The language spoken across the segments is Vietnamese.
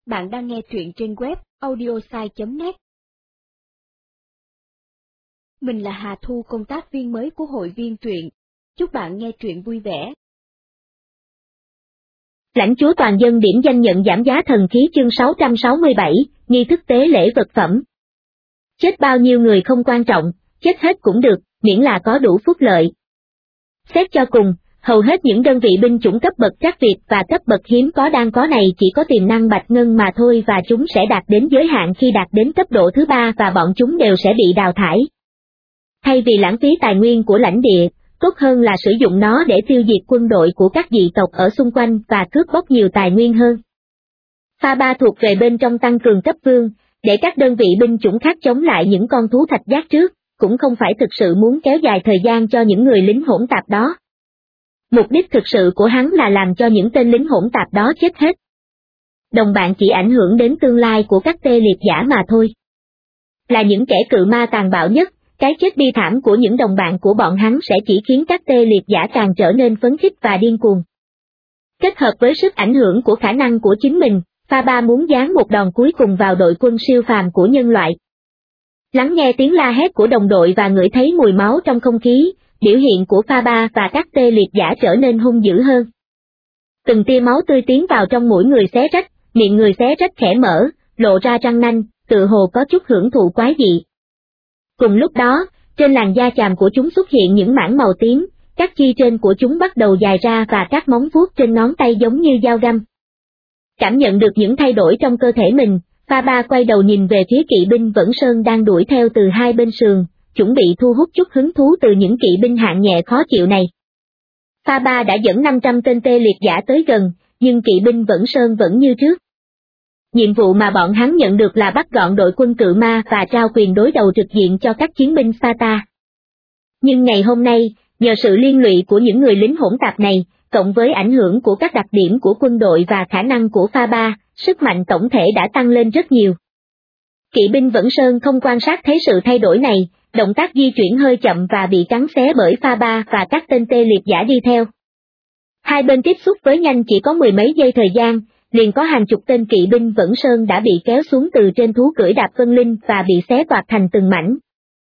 Bạn đang nghe truyện trên web audiosai.net. Mình là Hà Thu, công tác viên mới của hội viên truyện. Chúc bạn nghe truyện vui vẻ. Lãnh chúa toàn dân điểm danh nhận giảm giá thần khí chương 667, nghi thức tế lễ vật phẩm. Chết bao nhiêu người không quan trọng, chết hết cũng được, miễn là có đủ phúc lợi. Xét cho cùng, hầu hết những đơn vị binh chủng cấp bậc trắc Việt và cấp bậc hiếm có đang có này chỉ có tiềm năng bạch ngân mà thôi, và chúng sẽ đạt đến giới hạn khi đạt đến cấp độ thứ 3 và bọn chúng đều sẽ bị đào thải. Thay vì lãng phí tài nguyên của lãnh địa, tốt hơn là sử dụng nó để tiêu diệt quân đội của các dị tộc ở xung quanh và cướp bóc nhiều tài nguyên hơn. Pha 3 thuộc về bên trong tăng cường cấp vương, để các đơn vị binh chủng khác chống lại những con thú thạch giác trước, cũng không phải thực sự muốn kéo dài thời gian cho những người lính hỗn tạp đó. Mục đích thực sự của hắn là làm cho những tên lính hỗn tạp đó chết hết. Đồng bạn chỉ ảnh hưởng đến tương lai của các tê liệt giả mà thôi. Là những kẻ cự ma tàn bạo nhất, cái chết bi thảm của những đồng bạn của bọn hắn sẽ chỉ khiến các tê liệt giả càng trở nên phấn khích và điên cuồng. Kết hợp với sức ảnh hưởng của khả năng của chính mình, Pha 3 muốn giáng một đòn cuối cùng vào đội quân siêu phàm của nhân loại. Lắng nghe tiếng la hét của đồng đội và ngửi thấy mùi máu trong không khí, biểu hiện của Pha 3 và các tê liệt giả trở nên hung dữ hơn. Từng tia máu tươi tiến vào trong mũi người xé rách, miệng người xé rách khẽ mở, lộ ra răng nanh, tự hồ có chút hưởng thụ quái dị. Cùng lúc đó, trên làn da chàm của chúng xuất hiện những mảng màu tím, các chi trên của chúng bắt đầu dài ra và các móng vuốt trên ngón tay giống như dao găm. Cảm nhận được những thay đổi trong cơ thể mình, Pha 3 quay đầu nhìn về phía kỵ binh Vẫn Sơn đang đuổi theo từ hai bên sườn, chuẩn bị thu hút chút hứng thú từ những kỵ binh hạng nhẹ khó chịu này. Pha 3 đã dẫn 500 tên tê liệt giả tới gần, nhưng kỵ binh Vẫn Sơn vẫn như trước. Nhiệm vụ mà bọn hắn nhận được là bắt gọn đội quân cự ma và trao quyền đối đầu trực diện cho các chiến binh Sata. Nhưng ngày hôm nay, nhờ sự liên lụy của những người lính hỗn tạp này, cộng với ảnh hưởng của các đặc điểm của quân đội và khả năng của Pha 3, sức mạnh tổng thể đã tăng lên rất nhiều. Kỵ binh Vẫn Sơn không quan sát thấy sự thay đổi này, động tác di chuyển hơi chậm và bị cắn xé bởi Pha 3 và các tên tê liệt giả đi theo. Hai bên tiếp xúc với nhanh chỉ có mười mấy giây thời gian, liền có hàng chục tên kỵ binh Vẫn Sơn đã bị kéo xuống từ trên thú cưỡi đạp vân linh và bị xé toạc thành từng mảnh.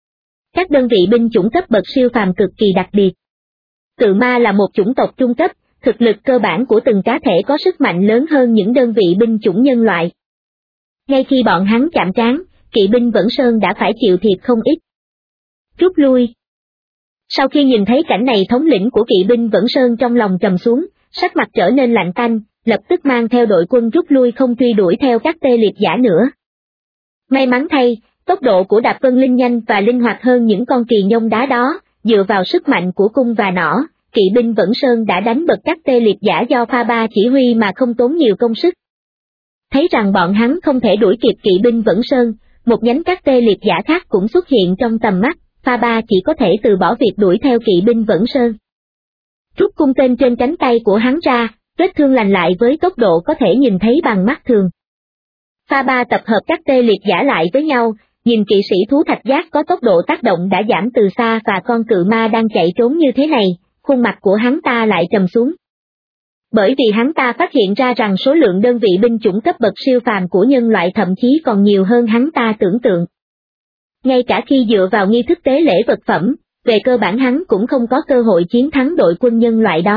Các đơn vị binh chủng cấp bậc siêu phàm cực kỳ đặc biệt. Cự ma là một chủng tộc trung cấp, thực lực cơ bản của từng cá thể có sức mạnh lớn hơn những đơn vị binh chủng nhân loại. Ngay khi bọn hắn chạm trán, kỵ binh Vẫn Sơn đã phải chịu thiệt không ít. Rút lui. Sau khi nhìn thấy cảnh này, thống lĩnh của kỵ binh Vẫn Sơn trong lòng trầm xuống, sắc mặt trở nên lạnh tanh, lập tức mang theo đội quân rút lui, không truy đuổi theo các tê liệt giả nữa. May mắn thay, tốc độ của đạp vân linh nhanh và linh hoạt hơn những con kỳ nhông đá đó, dựa vào sức mạnh của cung và nỏ, kỵ binh Vẫn Sơn đã đánh bật các tê liệt giả do Pha 3 chỉ huy mà không tốn nhiều công sức. Thấy rằng bọn hắn không thể đuổi kịp kỵ binh Vẫn Sơn, một nhánh các tê liệt giả khác cũng xuất hiện trong tầm mắt, Pha 3 chỉ có thể từ bỏ việc đuổi theo kỵ binh Vẫn Sơn. Rút cung tên trên cánh tay của hắn ra, vết thương lành lại với tốc độ có thể nhìn thấy bằng mắt thường. Pha 3 tập hợp các tê liệt giả lại với nhau, nhìn kỵ sĩ thú thạch giác có tốc độ tác động đã giảm từ xa và con cự ma đang chạy trốn như thế này, khuôn mặt của hắn ta lại trầm xuống. Bởi vì hắn ta phát hiện ra rằng số lượng đơn vị binh chủng cấp bậc siêu phàm của nhân loại thậm chí còn nhiều hơn hắn ta tưởng tượng. Ngay cả khi dựa vào nghi thức tế lễ vật phẩm, về cơ bản hắn cũng không có cơ hội chiến thắng đội quân nhân loại đó.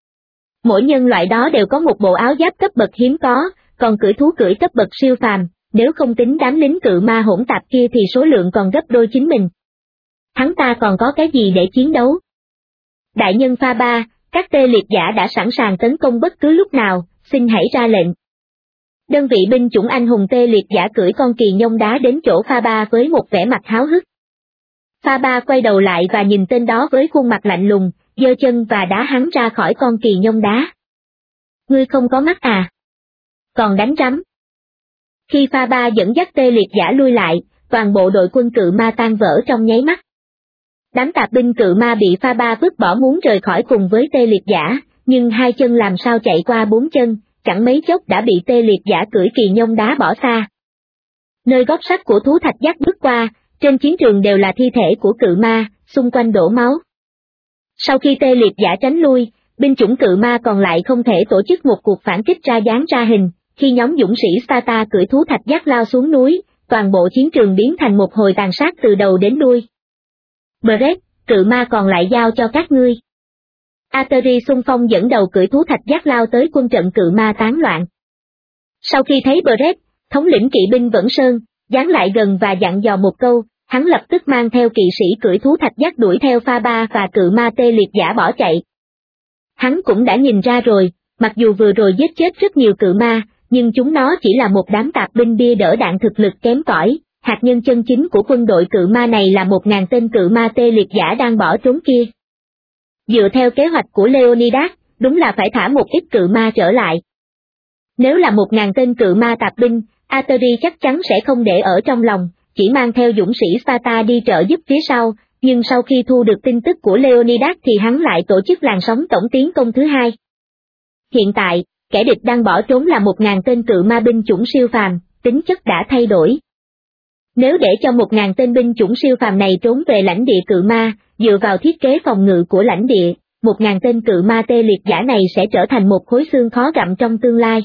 Mỗi nhân loại đó đều có một bộ áo giáp cấp bậc hiếm có, còn cưỡi thú cưỡi cấp bậc siêu phàm, nếu không tính đám lính cự ma hỗn tạp kia thì số lượng còn gấp đôi chính mình. Hắn ta còn có cái gì để chiến đấu? Đại nhân Pha 3, các tê liệt giả đã sẵn sàng tấn công bất cứ lúc nào, xin hãy ra lệnh. Đơn vị binh chủng anh hùng tê liệt giả cưỡi con kỳ nhông đá đến chỗ Pha 3 với một vẻ mặt háo hức. Pha 3 quay đầu lại và nhìn tên đó với khuôn mặt lạnh lùng, giơ chân và đá hắn ra khỏi con kỳ nhông đá. Ngươi không có mắt à? Còn đánh rắm. Khi Pha 3 dẫn dắt tê liệt giả lui lại, toàn bộ đội quân cự ma tan vỡ trong nháy mắt. Đám tạp binh cự ma bị Pha 3 vứt bỏ muốn rời khỏi cùng với tê liệt giả, nhưng hai chân làm sao chạy qua bốn chân, chẳng mấy chốc đã bị tê liệt giả cưỡi kỳ nhông đá bỏ xa. Nơi gót sắt của thú thạch giác bước qua, trên chiến trường đều là thi thể của cự ma, xung quanh đổ máu. Sau khi tê liệt giả tránh lui, binh chủng cự ma còn lại không thể tổ chức một cuộc phản kích ra dáng ra hình, khi nhóm dũng sĩ Sparta cưỡi thú thạch giác lao xuống núi, toàn bộ chiến trường biến thành một hồi tàn sát từ đầu đến đuôi. Brett, cự ma còn lại giao cho các ngươi. Ateri xung phong dẫn đầu cưỡi thú thạch giác lao tới quân trận cự ma tán loạn. Sau khi thấy Brett, thống lĩnh kỵ binh Vẫn Sơn, dán lại gần và dặn dò một câu, hắn lập tức mang theo kỵ sĩ cưỡi thú thạch giác đuổi theo Pha Ba và cự ma tê liệt giả bỏ chạy. Hắn cũng đã nhìn ra rồi, mặc dù vừa rồi giết chết rất nhiều cự ma, nhưng chúng nó chỉ là một đám tạp binh bia đỡ đạn thực lực kém cỏi, hạt nhân chân chính của quân đội cự ma này là 1.000 tên cự ma tê liệt giả đang bỏ trốn kia. Dựa theo kế hoạch của Leonidas, đúng là phải thả một ít cự ma trở lại. Nếu là 1.000 tên cự ma tạp binh, Ateri chắc chắn sẽ không để ở trong lòng, chỉ mang theo dũng sĩ Sparta đi trợ giúp phía sau, nhưng sau khi thu được tin tức của Leonidas thì hắn lại tổ chức làn sóng tổng tiến công thứ hai. Hiện tại, kẻ địch đang bỏ trốn là 1.000 tên cự ma binh chủng siêu phàm, tính chất đã thay đổi. Nếu để cho 1.000 tên binh chủng siêu phàm này trốn về lãnh địa cự ma, dựa vào thiết kế phòng ngự của lãnh địa, 1.000 tên cự ma tê liệt giả này sẽ trở thành một khối xương khó gặm trong tương lai.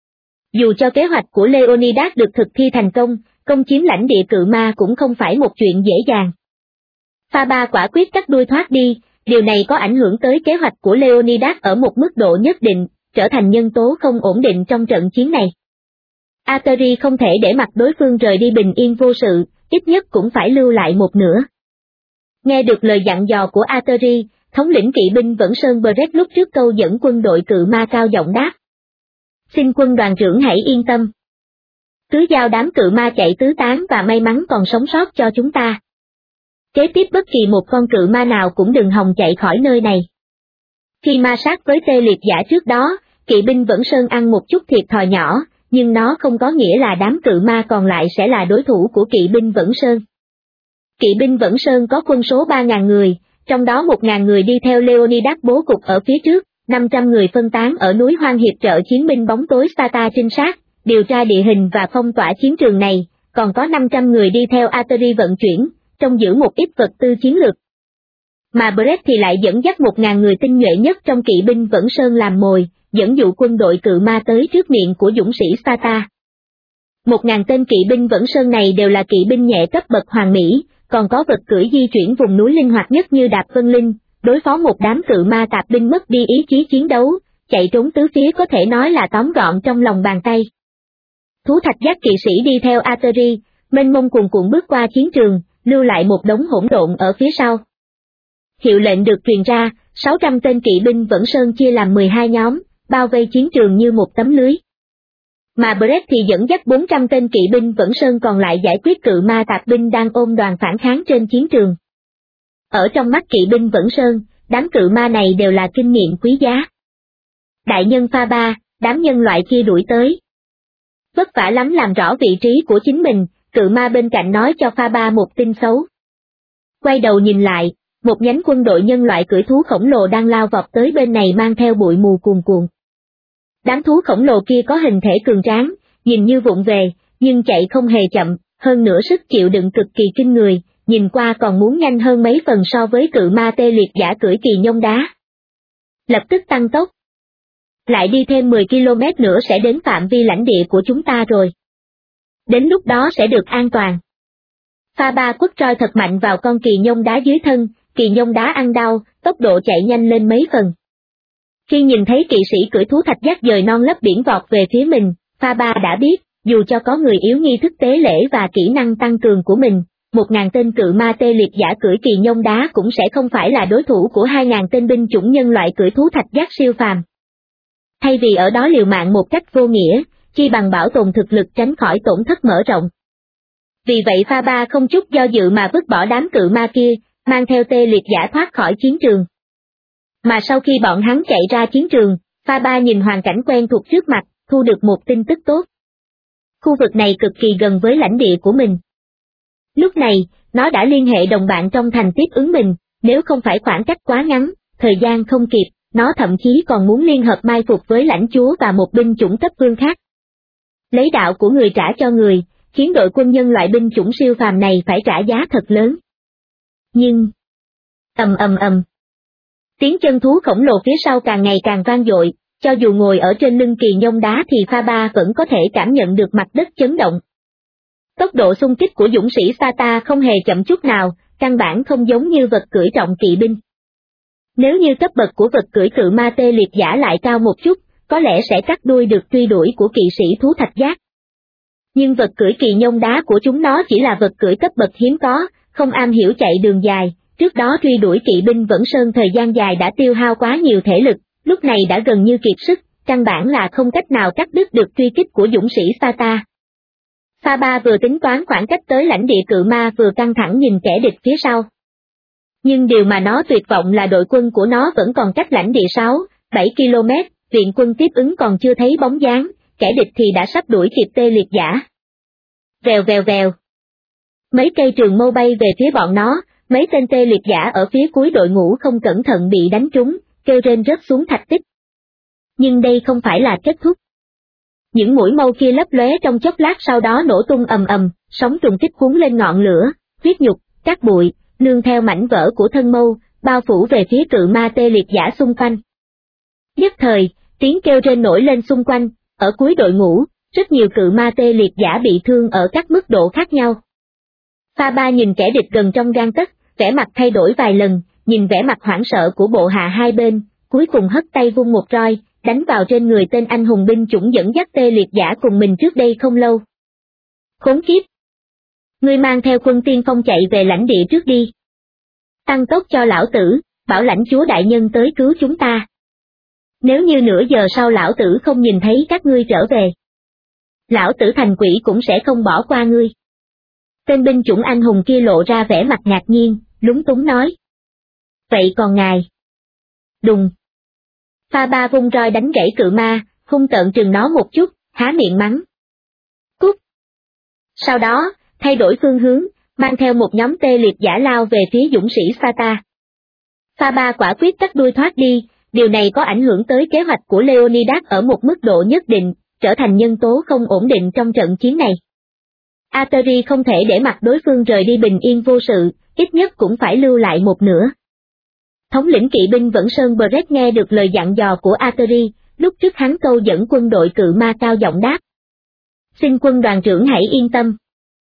Dù cho kế hoạch của Leonidas được thực thi thành công, công chiếm lãnh địa cự ma cũng không phải một chuyện dễ dàng. Pha Ba quả quyết cắt đuôi thoát đi, điều này có ảnh hưởng tới kế hoạch của Leonidas ở một mức độ nhất định, trở thành nhân tố không ổn định trong trận chiến này. Ateri không thể để mặc đối phương rời đi bình yên vô sự, ít nhất cũng phải lưu lại một nửa. Nghe được lời dặn dò của Ateri, thống lĩnh kỵ binh Vẫn Sơn Brett lúc trước câu dẫn quân đội cự ma cao giọng đáp. Xin quân đoàn trưởng hãy yên tâm. Cứ giao đám cự ma chạy tứ tán và may mắn còn sống sót cho chúng ta. Kế tiếp bất kỳ một con cự ma nào cũng đừng hòng chạy khỏi nơi này. Khi ma sát với tê liệt giả trước đó, kỵ binh Vẫn Sơn ăn một chút thiệt thòi nhỏ, nhưng nó không có nghĩa là đám cự ma còn lại sẽ là đối thủ của kỵ binh Vẫn Sơn. Kỵ binh Vẫn Sơn có quân số 3.000 người, trong đó 1.000 người đi theo Leonidas bố cục ở phía trước, 500 người phân tán ở núi hoang hiệp trợ chiến binh bóng tối Sparta trinh sát, điều tra địa hình và phong tỏa chiến trường này, còn có 500 người đi theo Ateri vận chuyển, trông giữ một ít vật tư chiến lược. Mà Brett thì lại dẫn dắt 1.000 người tinh nhuệ nhất trong kỵ binh Vẫn Sơn làm mồi, dẫn dụ quân đội cự ma tới trước miệng của dũng sĩ Sparta. 1.000 tên kỵ binh Vẫn Sơn này đều là kỵ binh nhẹ cấp bậc hoàng mỹ, còn có vật cưỡi di chuyển vùng núi linh hoạt nhất như đạp vân linh, đối phó một đám cự ma tạp binh mất đi ý chí chiến đấu, chạy trốn tứ phía có thể nói là tóm gọn trong lòng bàn tay. Thú thạch giác kỵ sĩ đi theo Ateri, mênh mông cuồn cuộn bước qua chiến trường, lưu lại một đống hỗn độn ở phía sau. Hiệu lệnh được truyền ra, 600 tên kỵ binh Vẫn Sơn chia làm 12 nhóm, bao vây chiến trường như một tấm lưới. Mà Brett thì dẫn dắt 400 tên kỵ binh Vẫn Sơn còn lại giải quyết cự ma tạp binh đang ôm đoàn phản kháng trên chiến trường. Ở trong mắt kỵ binh Vẫn Sơn, đám cự ma này đều là kinh nghiệm quý giá. Đại nhân Pha Ba, đám nhân loại kia đuổi tới. Vất vả lắm làm rõ vị trí của chính mình, cự ma bên cạnh nói cho Pha Ba một tin xấu. Quay đầu nhìn lại, một nhánh quân đội nhân loại cưỡi thú khổng lồ đang lao vọt tới bên này mang theo bụi mù cuồn cuộn. Đám thú khổng lồ kia có hình thể cường tráng, nhìn như vụng về, nhưng chạy không hề chậm, hơn nữa sức chịu đựng cực kỳ kinh người, nhìn qua còn muốn nhanh hơn mấy phần so với cự ma tê liệt giả cưỡi kỳ nhông đá. Lập tức tăng tốc. Lại đi thêm 10 km nữa sẽ đến phạm vi lãnh địa của chúng ta rồi. Đến lúc đó sẽ được an toàn. Pha Ba quất roi thật mạnh vào con kỳ nhông đá dưới thân, kỳ nhông đá ăn đau, tốc độ chạy nhanh lên mấy phần. Khi nhìn thấy kỵ sĩ cưỡi thú thạch giác dời non lấp biển vọt về phía mình, Pha Ba đã biết, dù cho có người yếu nghi thức tế lễ và kỹ năng tăng cường của mình, 1.000 tên cự ma tê liệt giả cưỡi kỳ nhông đá cũng sẽ không phải là đối thủ của 2.000 tên binh chủng nhân loại cưỡi thú thạch giác siêu phàm. Thay vì ở đó liều mạng một cách vô nghĩa, chi bằng bảo tồn thực lực tránh khỏi tổn thất mở rộng. Vì vậy Pha Ba không chút do dự mà vứt bỏ đám cự ma kia, mang theo tê liệt giả thoát khỏi chiến trường. Mà sau khi bọn hắn chạy ra chiến trường, Pha Ba nhìn hoàn cảnh quen thuộc trước mặt, thu được một tin tức tốt. Khu vực này cực kỳ gần với lãnh địa của mình. Lúc này, nó đã liên hệ đồng bạn trong thành tiếp ứng mình, nếu không phải khoảng cách quá ngắn, thời gian không kịp, nó thậm chí còn muốn liên hợp mai phục với lãnh chúa và một binh chủng cấp vương khác. Lấy đạo của người trả cho người, khiến đội quân nhân loại binh chủng siêu phàm này phải trả giá thật lớn. Nhưng... ầm ầm ầm. Tiếng chân thú khổng lồ phía sau càng ngày càng vang dội, Cho dù ngồi ở trên lưng kỳ nhông đá thì Pha Ba vẫn có thể cảm nhận được mặt đất chấn động. Tốc độ xung kích của dũng sĩ Sata không hề chậm chút nào, căn bản không giống như vật cưỡi trọng kỵ binh. Nếu như cấp bậc của vật cưỡi cự ma tê liệt giả lại cao một chút, có lẽ sẽ cắt đuôi được truy đuổi của kỵ sĩ thú thạch giác. Nhưng vật cưỡi kỳ nhông đá của chúng nó chỉ là vật cưỡi cấp bậc hiếm có, không am hiểu chạy đường dài, trước đó truy đuổi kỵ binh Vẫn Sơn thời gian dài đã tiêu hao quá nhiều thể lực, lúc này đã gần như kiệt sức, căn bản là không cách nào cắt đứt được truy kích của dũng sĩ Sata. Pha Ba vừa tính toán khoảng cách tới lãnh địa cự ma vừa căng thẳng nhìn kẻ địch phía sau. Nhưng điều mà nó tuyệt vọng là đội quân của nó vẫn còn cách lãnh địa 6-7 km, viện quân tiếp ứng còn chưa thấy bóng dáng, kẻ địch thì đã sắp đuổi kịp tê liệt giả. Vèo vèo vèo. Mấy cây trường mâu bay về phía bọn nó, mấy tên tê liệt giả ở phía cuối đội ngũ không cẩn thận bị đánh trúng, kêu rên rớt xuống thạch tích. Nhưng đây không phải là kết thúc. Những mũi mâu kia lấp lóe trong chốc lát sau đó nổ tung ầm ầm, sóng trùng kích cuốn lên ngọn lửa, huyết nhục, cát bụi, nương theo mảnh vỡ của thân mâu, bao phủ về phía cự ma tê liệt giả xung quanh. Nhất thời, tiếng kêu rên nổi lên xung quanh, ở cuối đội ngũ, rất nhiều cự ma tê liệt giả bị thương ở các mức độ khác nhau. Pha Ba nhìn kẻ địch gần trong gang tấc, vẻ mặt thay đổi vài lần, nhìn vẻ mặt hoảng sợ của bộ hạ hai bên, cuối cùng hất tay vung một roi, đánh vào trên người tên anh hùng binh chủng dẫn dắt tê liệt giả cùng mình trước đây không lâu. Khốn kiếp! Ngươi mang theo quân tiên phong chạy về lãnh địa trước đi. Tăng tốc cho lão tử, bảo lãnh chúa đại nhân tới cứu chúng ta. Nếu như nửa giờ sau lão tử không nhìn thấy các ngươi trở về, lão tử thành quỷ cũng sẽ không bỏ qua ngươi. Tên binh chủng anh hùng kia lộ ra vẻ mặt ngạc nhiên, lúng túng nói. Vậy còn ngài? Đùng! Pha Ba vung roi đánh gãy cự ma, hung tợn trừng nó một chút, há miệng mắng. Cút! Sau đó, thay đổi phương hướng, mang theo một nhóm tê liệt giả lao về phía dũng sĩ Sata. Pha Ba quả quyết cắt đuôi thoát đi, điều này có ảnh hưởng tới kế hoạch của Leonidas ở một mức độ nhất định, trở thành nhân tố không ổn định trong trận chiến này. Ateri không thể để mặc đối phương rời đi bình yên vô sự, ít nhất cũng phải lưu lại một nửa. Thống lĩnh kỵ binh Vẫn Sơn Brett nghe được lời dặn dò của Ateri, lúc trước hắn câu dẫn quân đội cự ma cao giọng đáp. Xin quân đoàn trưởng hãy yên tâm.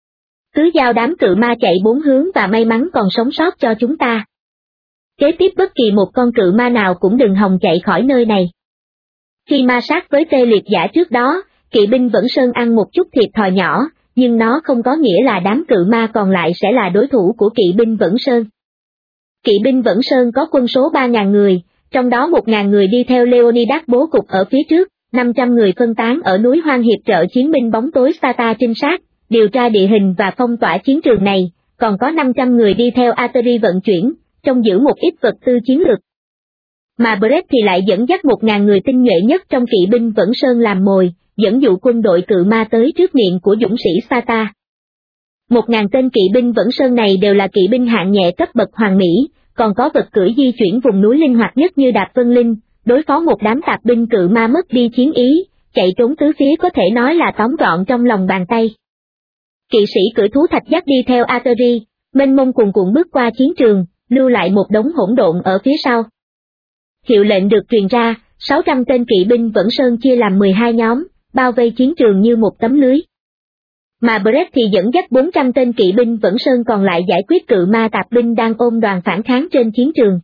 Cứ giao đám cự ma chạy bốn hướng và may mắn còn sống sót cho chúng ta. Kế tiếp bất kỳ một con cự ma nào cũng đừng hòng chạy khỏi nơi này. Khi ma sát với tê liệt giả trước đó, kỵ binh Vẫn Sơn ăn một chút thiệt thòi nhỏ, nhưng nó không có nghĩa là đám cự ma còn lại sẽ là đối thủ của kỵ binh Vẫn Sơn. Kỵ binh Vẫn Sơn có quân số 3.000 người, trong đó 1.000 người đi theo Leonidas bố cục ở phía trước, 500 người phân tán ở núi hoang hiệp trợ chiến binh bóng tối Sata trinh sát, điều tra địa hình và phong tỏa chiến trường này, còn có 500 người đi theo Ateri vận chuyển, trông giữ một ít vật tư chiến lược. Mà Brett thì lại dẫn dắt 1.000 người tinh nhuệ nhất trong kỵ binh Vẫn Sơn làm mồi, dẫn dụ quân đội cự ma tới trước miệng của dũng sĩ Sata. 1.000 tên kỵ binh Vẫn Sơn này đều là kỵ binh hạng nhẹ cấp bậc hoàng mỹ, còn có vật cưỡi di chuyển vùng núi linh hoạt nhất như Đạp Vân Linh, đối phó một đám tạp binh cự ma mất đi chiến ý, chạy trốn tứ phía có thể nói là tóm gọn trong lòng bàn tay. Kỵ sĩ cưỡi thú thạch giác đi theo Ateri, mênh mông cuồn cuộn bước qua chiến trường, lưu lại một đống hỗn độn ở phía sau. Hiệu lệnh được truyền ra, 600 tên kỵ binh Vẫn Sơn chia làm 12 nhóm, bao vây chiến trường như một tấm lưới. Mà Brett thì dẫn dắt 400 tên kỵ binh Vẫn Sơn còn lại giải quyết cự ma tạp binh đang ôm đoàn phản kháng trên chiến trường.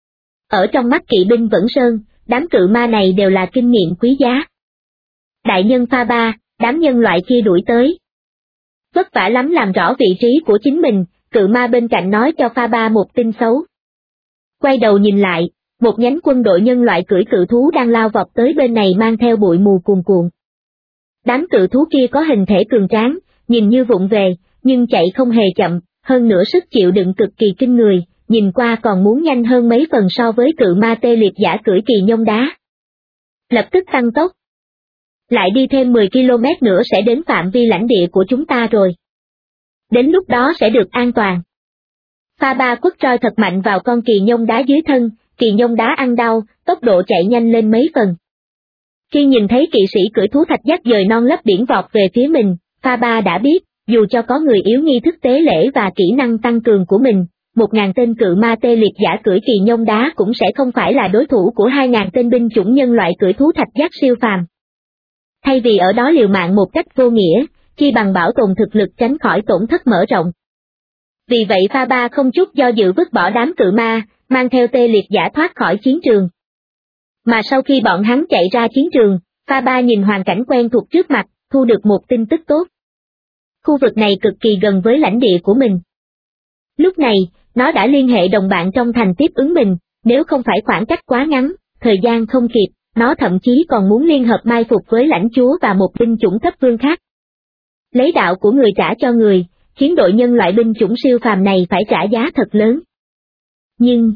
Ở trong mắt kỵ binh Vẫn Sơn, đám cự ma này đều là kinh nghiệm quý giá. Đại nhân Pha Ba, đám nhân loại kia đuổi tới. Vất vả lắm làm rõ vị trí của chính mình, cự ma bên cạnh nói cho Pha Ba một tin xấu. Quay đầu nhìn lại, một nhánh quân đội nhân loại cưỡi cự thú đang lao vọt tới bên này mang theo bụi mù cuồn cuộn. Đám cự thú kia có hình thể cường tráng, nhìn như vụng về, nhưng chạy không hề chậm, hơn nữa sức chịu đựng cực kỳ kinh người, nhìn qua còn muốn nhanh hơn mấy phần so với cự ma tê liệt giả cưỡi kỳ nhông đá. Lập tức tăng tốc. Lại đi thêm 10 km nữa sẽ đến phạm vi lãnh địa của chúng ta rồi. Đến lúc đó sẽ được an toàn. Pha Ba quất roi thật mạnh vào con kỳ nhông đá dưới thân, kỳ nhông đá ăn đau, tốc độ chạy nhanh lên mấy phần. Khi nhìn thấy kỵ sĩ cưỡi thú thạch giác dời non lấp biển vọt về phía mình, Pha Ba đã biết, dù cho có người yếu nghi thức tế lễ và kỹ năng tăng cường của mình, 1.000 tên cự ma tê liệt giả cưỡi kỳ nhông đá cũng sẽ không phải là đối thủ của 2.000 tên binh chủng nhân loại cưỡi thú thạch giác siêu phàm. Thay vì ở đó liều mạng một cách vô nghĩa, chi bằng bảo tồn thực lực tránh khỏi tổn thất mở rộng. Vì vậy Pha Ba không chút do dự vứt bỏ đám cự ma, mang theo tê liệt giả thoát khỏi chiến trường. Mà sau khi bọn hắn chạy ra chiến trường, Pha Ba nhìn hoàn cảnh quen thuộc trước mặt, thu được một tin tức tốt. Khu vực này cực kỳ gần với lãnh địa của mình. Lúc này, nó đã liên hệ đồng bạn trong thành tiếp ứng mình, nếu không phải khoảng cách quá ngắn, thời gian không kịp, nó thậm chí còn muốn liên hợp mai phục với lãnh chúa và một binh chủng cấp vương khác. Lấy đạo của người trả cho người, khiến đội nhân loại binh chủng siêu phàm này phải trả giá thật lớn. Nhưng...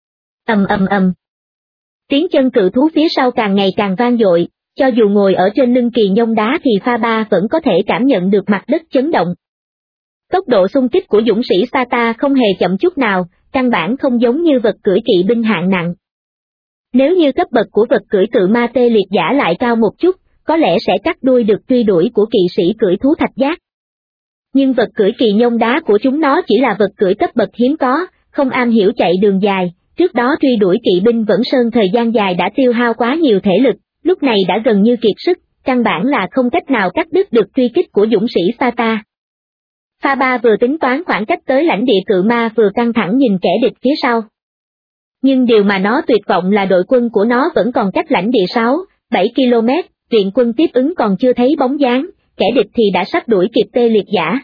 Tiếng chân cự thú phía sau càng ngày càng vang dội, cho dù ngồi ở trên lưng kỳ nhông đá thì Pha Ba vẫn có thể cảm nhận được mặt đất chấn động. Tốc độ xung kích của dũng sĩ Sata không hề chậm chút nào, căn bản không giống như vật cưỡi kỵ binh hạng nặng. Nếu như cấp bậc của vật cưỡi cự ma tê liệt giả lại cao một chút, có lẽ sẽ cắt đuôi được truy đuổi của kỵ sĩ cưỡi thú thạch giác. Nhưng vật cưỡi kỳ nhông đá của chúng nó chỉ là vật cưỡi cấp bậc hiếm có, không am hiểu chạy đường dài, trước đó truy đuổi kỵ binh Vẫn Sơn thời gian dài đã tiêu hao quá nhiều thể lực, lúc này đã gần như kiệt sức, căn bản là không cách nào cắt đứt được truy kích của dũng sĩ Sata. Pha Ba vừa tính toán khoảng cách tới lãnh địa cự ma vừa căng thẳng nhìn kẻ địch phía sau. Nhưng điều mà nó tuyệt vọng là đội quân của nó vẫn còn cách lãnh địa 6-7 km, viện quân tiếp ứng còn chưa thấy bóng dáng, kẻ địch thì đã sắp đuổi kịp tê liệt giả.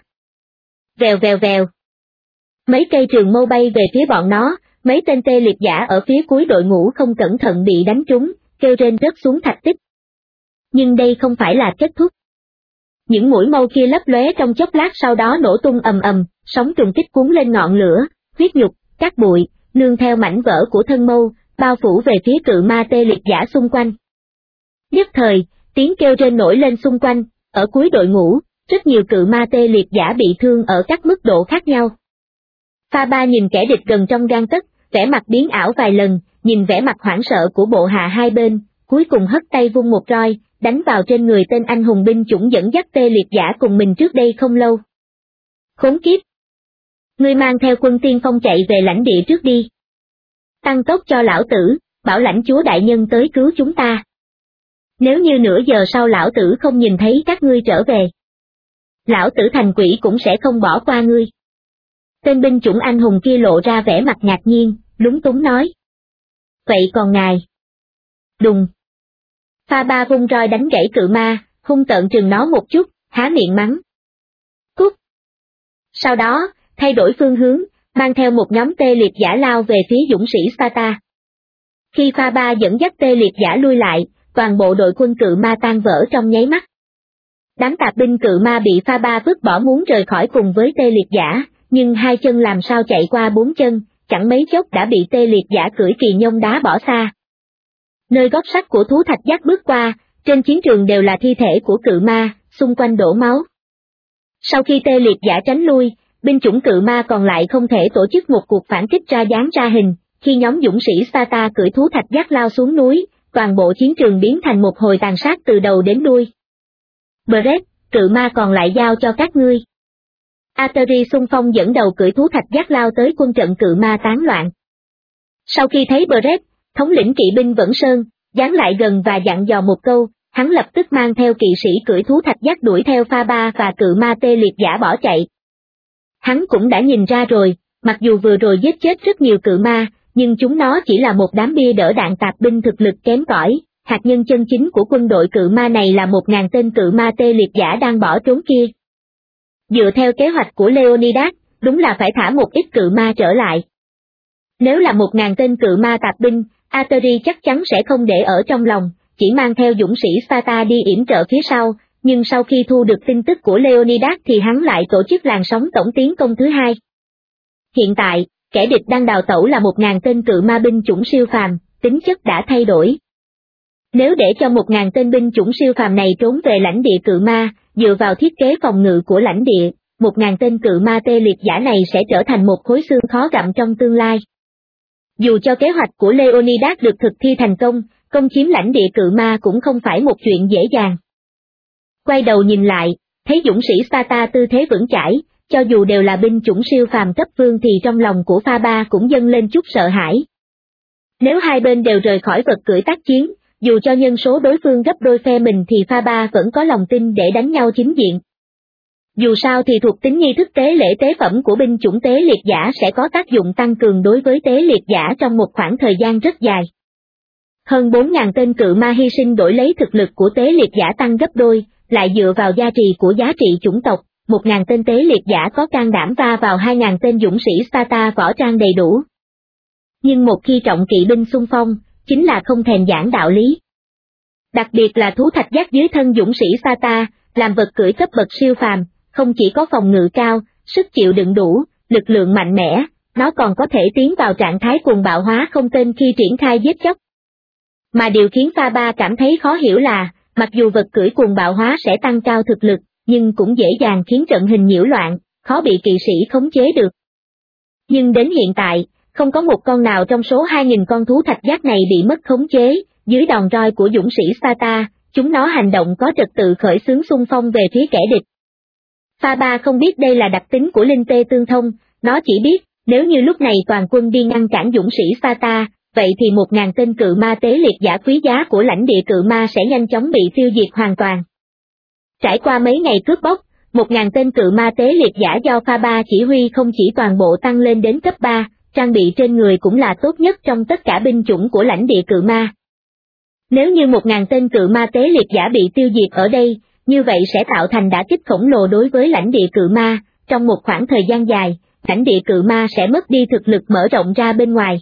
Vèo. Mấy cây trường mâu bay về phía bọn nó, mấy tên tê liệt giả ở phía cuối đội ngũ không cẩn thận bị đánh trúng, kêu rên rớt xuống thạch tích. Nhưng đây không phải là kết thúc. Những mũi mâu kia lấp lóe trong chốc lát sau đó nổ tung ầm, sóng trùng kích cuốn lên ngọn lửa, huyết nhục, cát bụi, nương theo mảnh vỡ của thân mâu, bao phủ về phía cự ma tê liệt giả xung quanh. Nhất thời, tiếng kêu rên nổi lên xung quanh, ở cuối đội ngũ, rất nhiều cự ma tê liệt giả bị thương ở các mức độ khác nhau. Pha Ba nhìn kẻ địch gần trong gang tấc, vẻ mặt biến ảo vài lần, nhìn vẻ mặt hoảng sợ của bộ hạ hai bên, cuối cùng hất tay vung một roi, đánh vào trên người tên anh hùng binh chủng dẫn dắt tê liệt giả cùng mình trước đây không lâu. Khốn kiếp! Ngươi mang theo quân tiên phong chạy về lãnh địa trước đi. Tăng tốc cho lão tử, bảo lãnh chúa đại nhân tới cứu chúng ta. Nếu như nửa giờ sau lão tử không nhìn thấy các ngươi trở về, lão tử thành quỷ cũng sẽ không bỏ qua ngươi. Tên binh chủng anh hùng kia lộ ra vẻ mặt ngạc nhiên, lúng túng nói. Vậy còn ngài? Đùng! Pha Ba vung roi đánh gãy cự ma, hung tợn trừng nó một chút, há miệng mắng. Cút! Sau đó, thay đổi phương hướng, mang theo một nhóm tê liệt giả lao về phía dũng sĩ Sata. Khi Pha Ba dẫn dắt tê liệt giả lui lại, toàn bộ đội quân cự ma tan vỡ trong nháy mắt. Đám tạp binh cự ma bị Pha Ba vứt bỏ muốn rời khỏi cùng với tê liệt giả, nhưng hai chân làm sao chạy qua bốn chân, chẳng mấy chốc đã bị tê liệt giả cưỡi kỳ nhông đá bỏ xa. Nơi gót sắt của thú thạch giác bước qua, trên chiến trường đều là thi thể của cự ma, xung quanh đổ máu. Sau khi tê liệt giả tránh lui, binh chủng cự ma còn lại không thể tổ chức một cuộc phản kích ra dáng ra hình, khi nhóm dũng sĩ Sata cưỡi thú thạch giác lao xuống núi, toàn bộ chiến trường biến thành một hồi tàn sát từ đầu đến đuôi. Brett, cự ma còn lại giao cho các ngươi. Ateri xung phong dẫn đầu cưỡi thú thạch giác lao tới quân trận cự ma tán loạn. Sau khi thấy Brett, thống lĩnh kỵ binh Vẫn Sơn, dán lại gần và dặn dò một câu, hắn lập tức mang theo kỵ sĩ cưỡi thú thạch giác đuổi theo Pha Ba và cự ma tê liệt giả bỏ chạy. Hắn cũng đã nhìn ra rồi, mặc dù vừa rồi giết chết rất nhiều cự ma, nhưng chúng nó chỉ là một đám bia đỡ đạn tạp binh thực lực kém cỏi, hạt nhân chân chính của quân đội cự ma này là 1.000 tên cự ma tê liệt giả đang bỏ trốn kia. Dựa theo kế hoạch của Leonidas, đúng là phải thả một ít cự ma trở lại. Nếu là 1.000 tên cự ma tạp binh, Ateri chắc chắn sẽ không để ở trong lòng, chỉ mang theo dũng sĩ Sata đi yểm trợ phía sau, nhưng sau khi thu được tin tức của Leonidas thì hắn lại tổ chức làn sóng tổng tiến công thứ hai. Hiện tại, kẻ địch đang đào tẩu là 1.000 tên cự ma binh chủng siêu phàm, tính chất đã thay đổi. Nếu để cho 1.000 tên binh chủng siêu phàm này trốn về lãnh địa cự ma, dựa vào thiết kế phòng ngự của lãnh địa, 1.000 tên cự ma tê liệt giả này sẽ trở thành một khối xương khó gặm trong tương lai. Dù cho kế hoạch của Leonidas được thực thi thành công, công chiếm lãnh địa cự ma cũng không phải một chuyện dễ dàng. Quay đầu nhìn lại, thấy dũng sĩ Sata tư thế vững chãi, cho dù đều là binh chủng siêu phàm cấp vương thì trong lòng của Pha Ba cũng dâng lên chút sợ hãi. Nếu hai bên đều rời khỏi vật cưỡi tác chiến, dù cho nhân số đối phương gấp đôi phe mình thì Pha Ba vẫn có lòng tin để đánh nhau chính diện. Dù sao thì thuộc tính nghi thức tế lễ tế phẩm của binh chủng tế liệt giả sẽ có tác dụng tăng cường đối với tế liệt giả trong một khoảng thời gian rất dài. Hơn 4.000 tên cự ma hy sinh đổi lấy thực lực của tế liệt giả tăng gấp đôi, lại dựa vào gia trì của giá trị chủng tộc, 1.000 tên tế liệt giả có can đảm va vào 2.000 tên dũng sĩ Sparta võ trang đầy đủ. Nhưng một khi trọng kỵ binh xung phong, chính là không thèm giảng đạo lý. Đặc biệt là thú thạch giác dưới thân dũng sĩ Sparta, làm vật cưỡi cấp bậc siêu phàm, không chỉ có phòng ngự cao, sức chịu đựng đủ, lực lượng mạnh mẽ, nó còn có thể tiến vào trạng thái cuồng bạo hóa không tên khi triển khai giết chóc. Mà điều khiến Pha Ba cảm thấy khó hiểu là, mặc dù vật cưỡi cuồng bạo hóa sẽ tăng cao thực lực, nhưng cũng dễ dàng khiến trận hình nhiễu loạn, khó bị kỵ sĩ khống chế được. Nhưng đến hiện tại, không có một con nào trong số 2.000 con thú thạch giác này bị mất khống chế, dưới đòn roi của dũng sĩ Sparta, chúng nó hành động có trật tự khởi xướng xung phong về phía kẻ địch. Pha Ba không biết đây là đặc tính của linh tê tương thông, nó chỉ biết, nếu như lúc này toàn quân đi ngăn cản dũng sĩ Sparta, vậy thì 1.000 tên cự ma tế liệt giả quý giá của lãnh địa cự ma sẽ nhanh chóng bị tiêu diệt hoàn toàn. Trải qua mấy ngày cướp bóc, 1.000 tên cự ma tế liệt giả do Pha Ba chỉ huy không chỉ toàn bộ tăng lên đến cấp 3, trang bị trên người cũng là tốt nhất trong tất cả binh chủng của lãnh địa cự ma. Nếu như 1.000 tên cự ma tế liệt giả bị tiêu diệt ở đây, như vậy sẽ tạo thành đả kích khổng lồ đối với lãnh địa cự ma, trong một khoảng thời gian dài, lãnh địa cự ma sẽ mất đi thực lực mở rộng ra bên ngoài.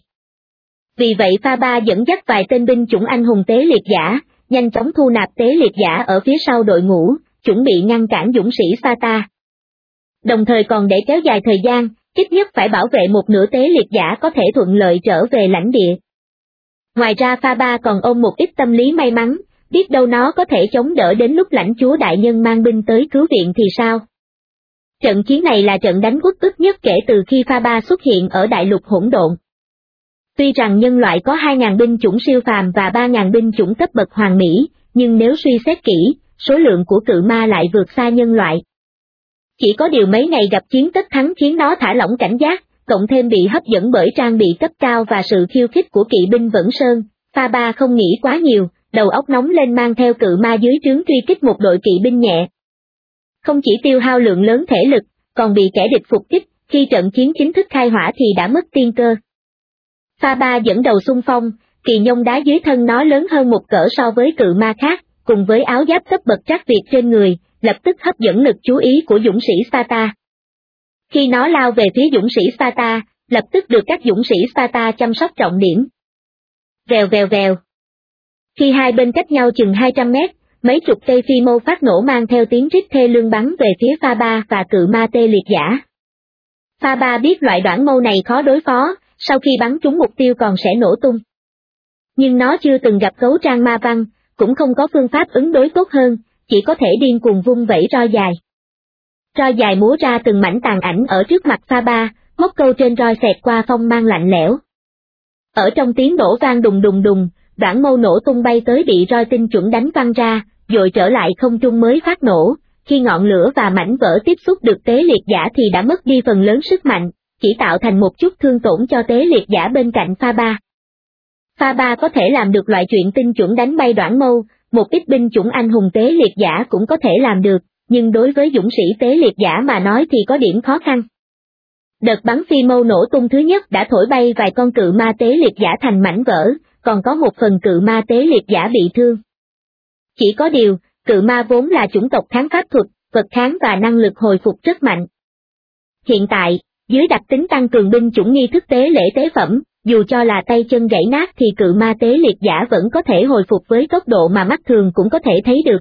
Vì vậy Pha Ba dẫn dắt vài tên binh chủng anh hùng tế liệt giả, nhanh chóng thu nạp tế liệt giả ở phía sau đội ngũ, chuẩn bị ngăn cản dũng sĩ Sparta. Đồng thời còn để kéo dài thời gian, ít nhất phải bảo vệ một nửa tế liệt giả có thể thuận lợi trở về lãnh địa. Ngoài ra Pha Ba còn ôm một ít tâm lý may mắn, biết đâu nó có thể chống đỡ đến lúc lãnh chúa đại nhân mang binh tới cứu viện thì sao. Trận chiến này là trận đánh uất ức nhất kể từ khi Pha Ba xuất hiện ở đại lục hỗn độn. Tuy rằng nhân loại có 2.000 binh chủng siêu phàm và 3.000 binh chủng cấp bậc hoàn mỹ, nhưng nếu suy xét kỹ, số lượng của cự ma lại vượt xa nhân loại. Chỉ có điều mấy ngày gặp chiến tất thắng khiến nó thả lỏng cảnh giác, cộng thêm bị hấp dẫn bởi trang bị cấp cao và sự khiêu khích của kỵ binh Vẫn Sơn, Pha Ba không nghĩ quá nhiều, đầu óc nóng lên mang theo cự ma dưới trướng truy kích một đội kỵ binh nhẹ. Không chỉ tiêu hao lượng lớn thể lực, còn bị kẻ địch phục kích, khi trận chiến chính thức khai hỏa thì đã mất tiên cơ. Pha Ba dẫn đầu xung phong, kỳ nhông đá dưới thân nó lớn hơn một cỡ so với cự ma khác, cùng với áo giáp cấp bậc trắc việt trên người, lập tức hấp dẫn lực chú ý của dũng sĩ Sparta. Khi nó lao về phía dũng sĩ Sparta, lập tức được các dũng sĩ Sparta chăm sóc trọng điểm. Vèo vèo vèo. Khi hai bên cách nhau chừng 200 mét, mấy chục cây phi mâu phát nổ mang theo tiếng rít thê lương bắn về phía Pha Ba và cự ma tê liệt giả. Pha Ba biết loại đoạn mâu này khó đối phó, sau khi bắn trúng mục tiêu còn sẽ nổ tung. Nhưng nó chưa từng gặp cấu trang ma văn, cũng không có phương pháp ứng đối tốt hơn, chỉ có thể điên cuồng vung vẩy roi dài. Roi dài múa ra từng mảnh tàn ảnh ở trước mặt Pha Ba, móc câu trên roi xẹt qua phong mang lạnh lẽo. Ở trong tiếng nổ vang đùng đùng đùng, đoạn mâu nổ tung bay tới bị roi tinh chuẩn đánh văng ra, rồi trở lại không trung mới phát nổ. Khi ngọn lửa và mảnh vỡ tiếp xúc được tế liệt giả thì đã mất đi phần lớn sức mạnh, chỉ tạo thành một chút thương tổn cho tế liệt giả bên cạnh Pha Ba. Pha Ba có thể làm được loại chuyện tinh chuẩn đánh bay đoạn mâu, một ít binh chủng anh hùng tế liệt giả cũng có thể làm được, nhưng đối với dũng sĩ tế liệt giả mà nói thì có điểm khó khăn. Đợt bắn phi mâu nổ tung thứ nhất đã thổi bay vài con cự ma tế liệt giả thành mảnh vỡ, còn có một phần cự ma tế liệt giả bị thương. Chỉ có điều, cự ma vốn là chủng tộc kháng pháp thuật, vật kháng và năng lực hồi phục rất mạnh. Hiện tại, dưới đặc tính tăng cường binh chủng nghi thức tế lễ tế phẩm, dù cho là tay chân gãy nát thì cự ma tế liệt giả vẫn có thể hồi phục với tốc độ mà mắt thường cũng có thể thấy được.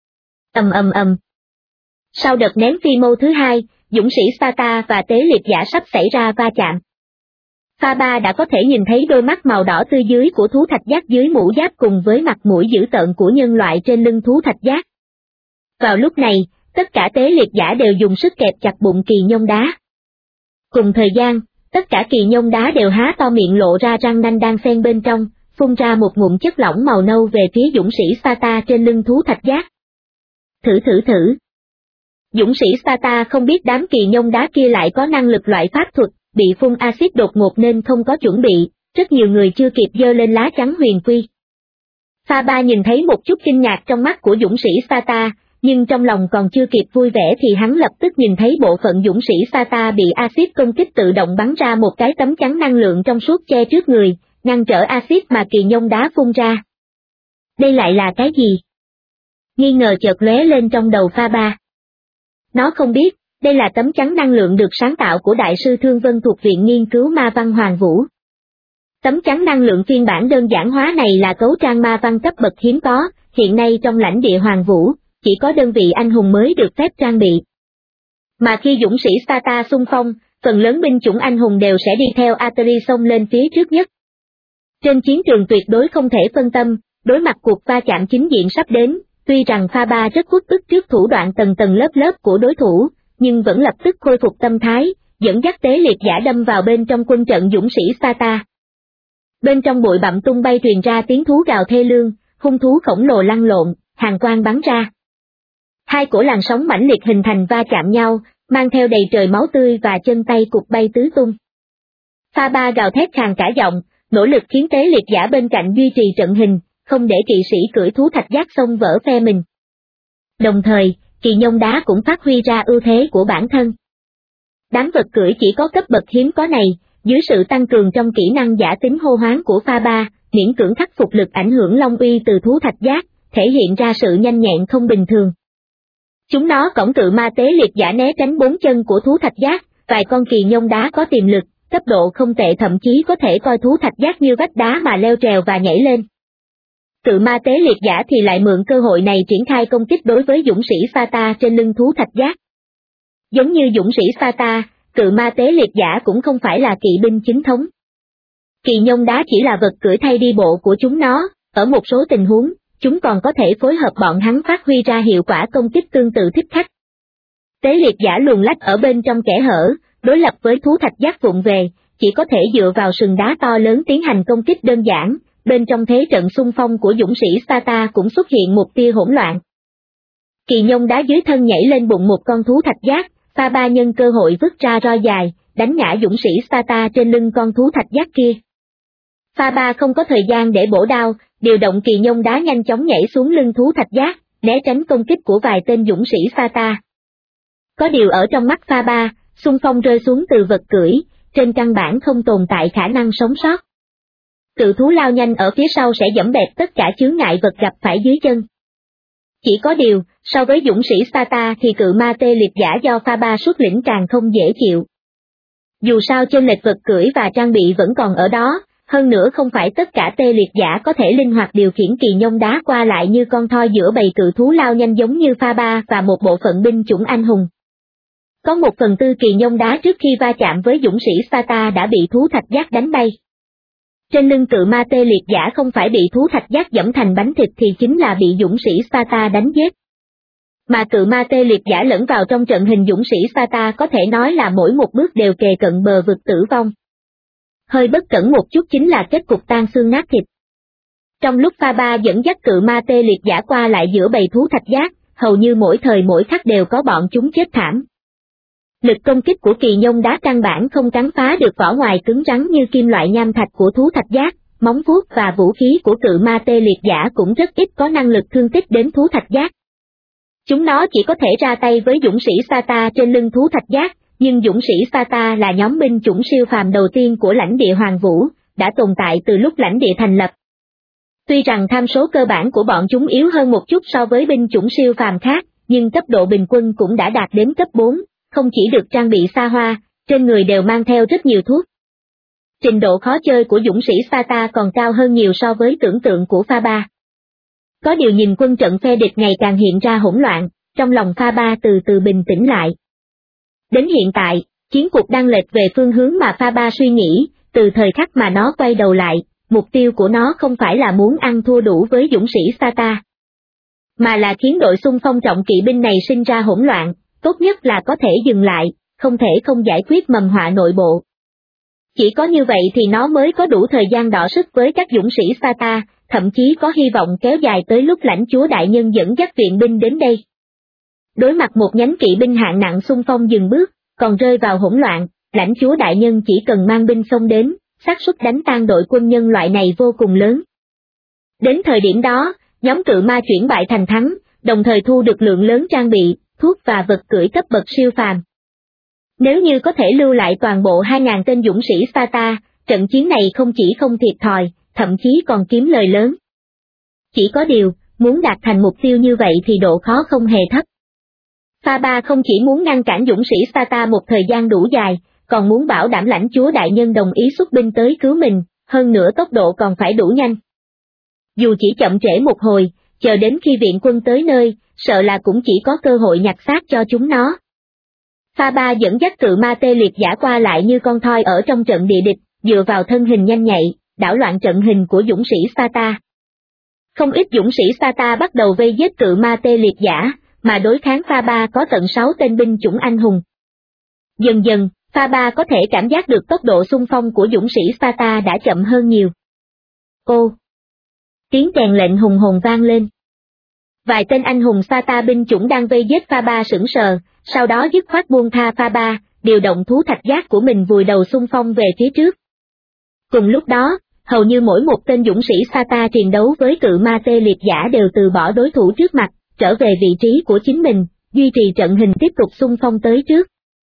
Ầm. Sau đợt ném phi mâu thứ hai, dũng sĩ Sparta và tế liệt giả sắp xảy ra va chạm. Pha Ba đã có thể nhìn thấy đôi mắt màu đỏ tươi dưới của thú thạch giác dưới mũ giáp cùng với mặt mũi dữ tợn của nhân loại trên lưng thú thạch giác. Vào lúc này, tất cả tế liệt giả đều dùng sức kẹp chặt bụng kỳ nhông đá. Cùng thời gian, tất cả kỳ nhông đá đều há to miệng lộ ra răng nanh đang xen bên trong, phun ra một ngụm chất lỏng màu nâu về phía dũng sĩ Sparta trên lưng thú thạch giác. Thử. Dũng sĩ Sparta không biết đám kỳ nhông đá kia lại có năng lực loại pháp thuật, bị phun axit đột ngột nên không có chuẩn bị, rất nhiều người chưa kịp giơ lên lá chắn huyền quy. Pha Ba nhìn thấy một chút kinh ngạc trong mắt của dũng sĩ Sparta, nhưng trong lòng còn chưa kịp vui vẻ thì hắn lập tức nhìn thấy bộ phận dũng sĩ Sparta bị axit công kích tự động bắn ra một cái tấm chắn năng lượng trong suốt che trước người, ngăn trở axit mà kỳ nhông đá phun ra. Đây lại là cái gì? Nghi ngờ chợt lóe lên trong đầu Pha Ba. Nó không biết, đây là tấm chắn năng lượng được sáng tạo của Đại sư Thương Vân thuộc Viện Nghiên cứu Ma Văn Hoàng Vũ. Tấm chắn năng lượng phiên bản đơn giản hóa này là cấu trang ma văn cấp bậc hiếm có, hiện nay trong lãnh địa Hoàng Vũ, chỉ có đơn vị anh hùng mới được phép trang bị. Mà khi dũng sĩ Sparta xung phong, phần lớn binh chủng anh hùng đều sẽ đi theo Ateri xông lên phía trước nhất. Trên chiến trường tuyệt đối không thể phân tâm, đối mặt cuộc va chạm chính diện sắp đến, tuy rằng Pha Ba rất uất ức trước thủ đoạn tầng tầng lớp lớp của đối thủ, nhưng vẫn lập tức khôi phục tâm thái, dẫn dắt tế liệt giả đâm vào bên trong quân trận dũng sĩ Sparta. Bên trong bụi bặm tung bay truyền ra tiếng thú gào thê lương, hung thú khổng lồ lăn lộn, hàn quang bắn ra. Hai cổ làn sóng mãnh liệt hình thành va chạm nhau, mang theo đầy trời máu tươi và chân tay cục bay tứ tung. Pha Ba gào thét khàn cả giọng, nỗ lực khiến tế liệt giả bên cạnh duy trì trận hình, không để kỵ sĩ cưỡi thú thạch giác xông vỡ phe mình. Đồng thời, kỳ nhông đá cũng phát huy ra ưu thế của bản thân. Đám vật cưỡi chỉ có cấp bậc hiếm có này, dưới sự tăng cường trong kỹ năng giả tính hô hoán của Pha Ba, miễn cưỡng khắc phục lực ảnh hưởng long uy từ thú thạch giác, thể hiện ra sự nhanh nhẹn không bình thường. Chúng nó cõng cự ma tế liệt giả né tránh bốn chân của thú thạch giác, vài con kỳ nhông đá có tiềm lực, cấp độ không tệ thậm chí có thể coi thú thạch giác như vách đá mà leo trèo và nhảy lên. Cự ma tế liệt giả thì lại mượn cơ hội này triển khai công kích đối với dũng sĩ Sparta trên lưng thú thạch giác. Giống như dũng sĩ Sparta, cự ma tế liệt giả cũng không phải là kỵ binh chính thống. Kỳ nhông đá chỉ là vật cưỡi thay đi bộ của chúng nó, ở một số tình huống, chúng còn có thể phối hợp bọn hắn phát huy ra hiệu quả công kích tương tự thích khách. Tế liệt giả luồn lách ở bên trong kẽ hở, đối lập với thú thạch giác vụng về, chỉ có thể dựa vào sừng đá to lớn tiến hành công kích đơn giản, bên trong thế trận xung phong của dũng sĩ Sparta cũng xuất hiện một tia hỗn loạn. Kỳ nhông đá dưới thân nhảy lên bụng một con thú thạch giác, Pha Ba nhân cơ hội vứt ra roi dài, đánh ngã dũng sĩ Sparta trên lưng con thú thạch giác kia. Pha Ba không có thời gian để bổ đao, điều động kỳ nhông đá nhanh chóng nhảy xuống lưng thú thạch giác, né tránh công kích của vài tên dũng sĩ Sparta. Có điều ở trong mắt Pha Ba, xung phong rơi xuống từ vật cưỡi, trên căn bản không tồn tại khả năng sống sót. Cự thú lao nhanh ở phía sau sẽ giẫm bẹp tất cả chướng ngại vật gặp phải dưới chân. Chỉ có điều, so với dũng sĩ Sparta thì cự ma tê liệt giả do Pha Ba xuất lĩnh càng không dễ chịu. Dù sao chênh lệch vật cưỡi và trang bị vẫn còn ở đó, hơn nữa không phải tất cả tê liệt giả có thể linh hoạt điều khiển kỳ nhông đá qua lại như con thoi giữa bầy cự thú lao nhanh giống như Pha Ba và một bộ phận binh chủng anh hùng. Có 1/4 kỳ nhông đá trước khi va chạm với dũng sĩ Sparta đã bị thú thạch giác đánh bay. Trên lưng cự ma tê liệt giả không phải bị thú thạch giác giẫm thành bánh thịt thì chính là bị dũng sĩ Sparta đánh giết. Mà cự ma tê liệt giả lẫn vào trong trận hình dũng sĩ Sparta có thể nói là mỗi một bước đều kề cận bờ vực tử vong. Hơi bất cẩn một chút chính là kết cục tan xương nát thịt. Trong lúc Pha Ba dẫn dắt cự ma tê liệt giả qua lại giữa bầy thú thạch giác, hầu như mỗi thời mỗi khắc đều có bọn chúng chết thảm. Lực công kích của kỳ nhông đá căn bản không cắn phá được vỏ ngoài cứng rắn như kim loại nham thạch của thú thạch giác, móng vuốt và vũ khí của cự ma tê liệt giả cũng rất ít có năng lực thương tích đến thú thạch giác. Chúng nó chỉ có thể ra tay với dũng sĩ Sparta trên lưng thú thạch giác, nhưng dũng sĩ Sparta là nhóm binh chủng siêu phàm đầu tiên của lãnh địa Hoàng Vũ, đã tồn tại từ lúc lãnh địa thành lập. Tuy rằng tham số cơ bản của bọn chúng yếu hơn một chút so với binh chủng siêu phàm khác, nhưng cấp độ bình quân cũng đã đạt đến cấp 4, không chỉ được trang bị xa hoa, trên người đều mang theo rất nhiều thuốc. Trình độ khó chơi của dũng sĩ Sparta còn cao hơn nhiều so với tưởng tượng của Pha Ba. Có điều nhìn quân trận phe địch ngày càng hiện ra hỗn loạn, trong lòng Pha Ba từ từ bình tĩnh lại. Đến hiện tại, chiến cuộc đang lệch về phương hướng mà Pha Ba suy nghĩ, từ thời khắc mà nó quay đầu lại, mục tiêu của nó không phải là muốn ăn thua đủ với dũng sĩ Sparta, mà là khiến đội xung phong trọng kỵ binh này sinh ra hỗn loạn, tốt nhất là có thể dừng lại, không thể không giải quyết mầm họa nội bộ. Chỉ có như vậy thì nó mới có đủ thời gian đọ sức với các dũng sĩ Sparta, thậm chí có hy vọng kéo dài tới lúc lãnh chúa đại nhân dẫn dắt viện binh đến đây. Đối mặt một nhánh kỵ binh hạng nặng xung phong dừng bước, còn rơi vào hỗn loạn, lãnh chúa đại nhân chỉ cần mang binh xông đến, xác suất đánh tan đội quân nhân loại này vô cùng lớn. Đến thời điểm đó, nhóm cự ma chuyển bại thành thắng, đồng thời thu được lượng lớn trang bị, thuốc và vật cưỡi cấp bậc siêu phàm. Nếu như có thể lưu lại toàn bộ 2.000 tên dũng sĩ Sparta, trận chiến này không chỉ không thiệt thòi, thậm chí còn kiếm lời lớn. Chỉ có điều, muốn đạt thành mục tiêu như vậy thì độ khó không hề thấp. Pha Ba không chỉ muốn ngăn cản dũng sĩ Sparta một thời gian đủ dài, còn muốn bảo đảm lãnh chúa đại nhân đồng ý xuất binh tới cứu mình, hơn nữa tốc độ còn phải đủ nhanh. Dù chỉ chậm trễ một hồi, chờ đến khi viện quân tới nơi, sợ là cũng chỉ có cơ hội nhặt xác cho chúng nó. Pha Ba dẫn dắt cự ma tê liệt giả qua lại như con thoi ở trong trận địa địch, dựa vào thân hình nhanh nhạy, đảo loạn trận hình của dũng sĩ Sparta. Không ít dũng sĩ Sparta bắt đầu vây giết cự ma tê liệt giả, mà đối kháng Pha Ba có tận 6 tên binh chủng anh hùng. Dần dần, Pha Ba có thể cảm giác được tốc độ xung phong của dũng sĩ Sparta đã chậm hơn nhiều. Ô! Tiếng kèn lệnh hùng hồn vang lên. Vài tên anh hùng Sparta binh chủng đang vây giết Pha Ba sững sờ, sau đó dứt khoát buông tha Pha Ba, điều động thú thạch giác của mình vùi đầu xung phong về phía trước. Cùng lúc đó, hầu như mỗi một tên dũng sĩ Sparta chiến đấu với cự ma tê liệt giả đều từ bỏ đối thủ trước mặt, trở về vị trí của chính mình, duy trì trận hình tiếp tục xung phong tới trước.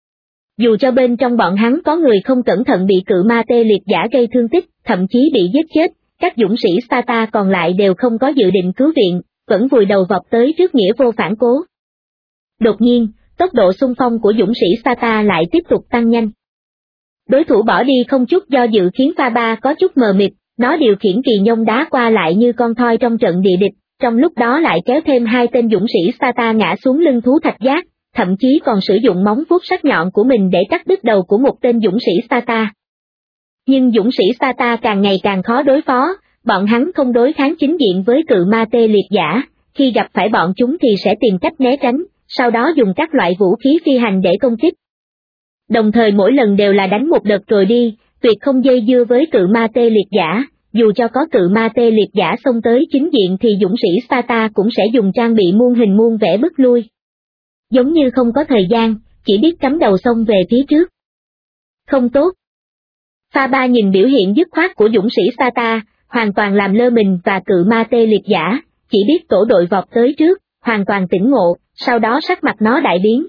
Dù cho bên trong bọn hắn có người không cẩn thận bị cự ma tê liệt giả gây thương tích, thậm chí bị giết chết, các dũng sĩ Sparta còn lại đều không có dự định cứu viện, vẫn vùi đầu vọt tới trước nghĩa vô phản cố. Đột nhiên, tốc độ xung phong của dũng sĩ Sparta lại tiếp tục tăng nhanh. Đối thủ bỏ đi không chút do dự khiến Pha Ba có chút mờ mịt, nó điều khiển kỳ nhông đá qua lại như con thoi trong trận địa địch, trong lúc đó lại kéo thêm 2 tên dũng sĩ Sparta ngã xuống lưng thú thạch giác, thậm chí còn sử dụng móng vuốt sắc nhọn của mình để cắt đứt đầu của một tên dũng sĩ Sparta. Nhưng dũng sĩ Sparta càng ngày càng khó đối phó, bọn hắn không đối kháng chính diện với cự ma tê liệt giả, khi gặp phải bọn chúng thì sẽ tìm cách né tránh, sau đó dùng các loại vũ khí phi hành để công kích. Đồng thời mỗi lần đều là đánh một đợt rồi đi, tuyệt không dây dưa với cự ma tê liệt giả, dù cho có cự ma tê liệt giả xông tới chính diện thì dũng sĩ Sparta cũng sẽ dùng trang bị muôn hình muôn vẻ bức lui. Giống như không có thời gian, chỉ biết cắm đầu xông về phía trước. Không tốt. Pha Ba nhìn biểu hiện dứt khoát của dũng sĩ Sparta, hoàn toàn làm lơ mình và cự ma tê liệt giả, chỉ biết tổ đội vọt tới trước, hoàn toàn tỉnh ngộ, sau đó sắc mặt nó đại biến.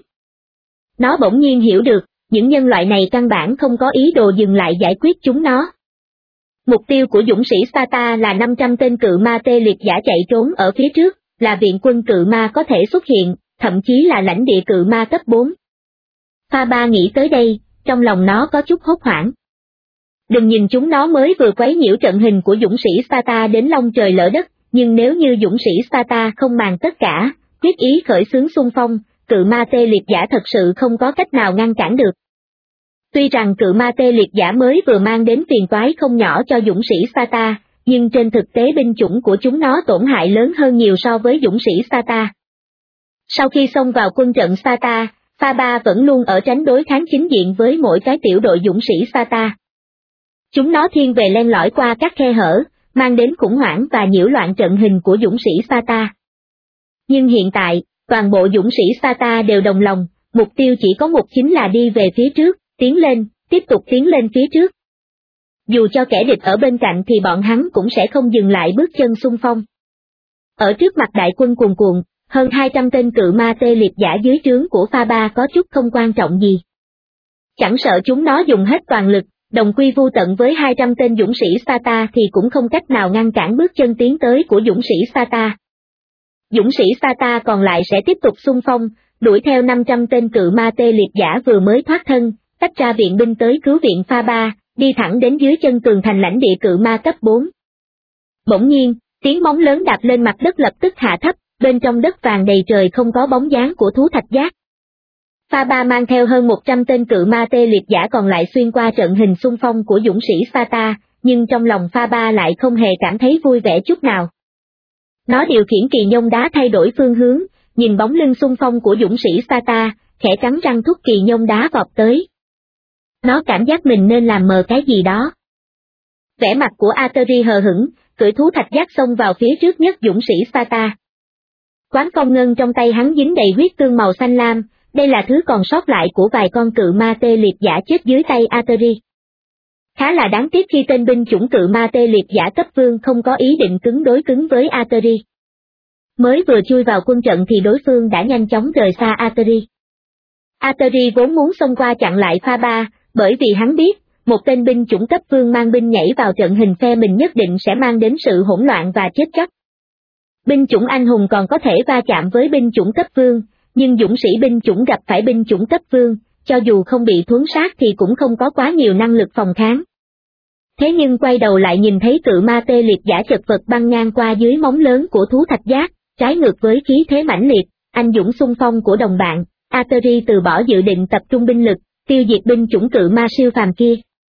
Nó bỗng nhiên hiểu được, những nhân loại này căn bản không có ý đồ dừng lại giải quyết chúng nó. Mục tiêu của dũng sĩ Sparta là 500 tên cự ma tê liệt giả chạy trốn ở phía trước, là viện quân cự ma có thể xuất hiện, thậm chí là lãnh địa cự ma cấp 4. Pha Ba nghĩ tới đây, trong lòng nó có chút hốt hoảng. Đừng nhìn chúng nó mới vừa quấy nhiễu trận hình của dũng sĩ Sparta đến long trời lỡ đất, nhưng nếu như dũng sĩ Sparta không màng tất cả, quyết ý khởi xướng xung phong, cự ma tê liệt giả thật sự không có cách nào ngăn cản được. Tuy rằng cự ma tê liệt giả mới vừa mang đến phiền toái không nhỏ cho dũng sĩ Sparta, nhưng trên thực tế binh chủng của chúng nó tổn hại lớn hơn nhiều so với dũng sĩ Sparta. Sau khi xông vào quân trận Sparta, Pha Ba vẫn luôn ở tránh đối kháng chính diện với mỗi cái tiểu đội dũng sĩ Sparta. Chúng nó thiên về len lỏi qua các khe hở, mang đến khủng hoảng và nhiễu loạn trận hình của dũng sĩ Sparta. Nhưng hiện tại, toàn bộ dũng sĩ Sparta đều đồng lòng, mục tiêu chỉ có một chính là đi về phía trước, tiến lên, tiếp tục tiến lên phía trước. Dù cho kẻ địch ở bên cạnh thì bọn hắn cũng sẽ không dừng lại bước chân xung phong. Ở trước mặt đại quân cuồn cuộn, hơn 200 tên cự ma tê liệt giả dưới trướng của Pha Ba có chút không quan trọng gì. Chẳng sợ chúng nó dùng hết toàn lực, đồng quy vu tận với 200 tên dũng sĩ Sparta thì cũng không cách nào ngăn cản bước chân tiến tới của dũng sĩ Sparta. Dũng sĩ Sparta còn lại sẽ tiếp tục xung phong, đuổi theo 500 tên cự ma tê liệt giả vừa mới thoát thân, tách ra viện binh tới cứu viện Pha Ba, đi thẳng đến dưới chân tường thành lãnh địa cự ma cấp 4. Bỗng nhiên, tiếng móng lớn đạp lên mặt đất lập tức hạ thấp, bên trong đất vàng đầy trời không có bóng dáng của thú thạch giác. Pha Ba mang theo hơn 100 tên cự ma tê liệt giả còn lại xuyên qua trận hình xung phong của dũng sĩ Sparta, nhưng trong lòng Pha Ba lại không hề cảm thấy vui vẻ chút nào. Nó điều khiển kỳ nhông đá thay đổi phương hướng, nhìn bóng lưng xung phong của dũng sĩ Sparta, khẽ cắn răng thúc kỳ nhông đá vọt tới. Nó cảm giác mình nên làm mờ cái gì đó. Vẻ mặt của Ateri hờ hững, cưỡi thú thạch giác xông vào phía trước nhất dũng sĩ Sparta. Quán phong ngân trong tay hắn dính đầy huyết tương màu xanh lam, đây là thứ còn sót lại của vài con cự ma tê liệt giả chết dưới tay Ateri. Khá là đáng tiếc khi tên binh chủng cự ma tê liệt giả cấp vương không có ý định đối cứng với Ateri. Mới vừa chui vào quân trận thì đối phương đã nhanh chóng rời xa Ateri. Ateri vốn muốn xông qua chặn lại Pha Ba, bởi vì hắn biết, một tên binh chủng cấp vương mang binh nhảy vào trận hình phe mình nhất định sẽ mang đến sự hỗn loạn và chết chóc. Binh chủng anh hùng còn có thể va chạm với binh chủng cấp vương, nhưng dũng sĩ binh chủng gặp phải binh chủng cấp vương, cho dù không bị thuấn sát thì cũng không có quá nhiều năng lực phòng kháng. Thế nhưng quay đầu lại nhìn thấy cự ma tê liệt giả chật vật băng ngang qua dưới móng lớn của thú thạch giác, trái ngược với khí thế mãnh liệt, anh dũng xung phong của đồng bạn, Ateri từ bỏ dự định tập trung binh lực, tiêu diệt binh chủng cự ma siêu phàm kia.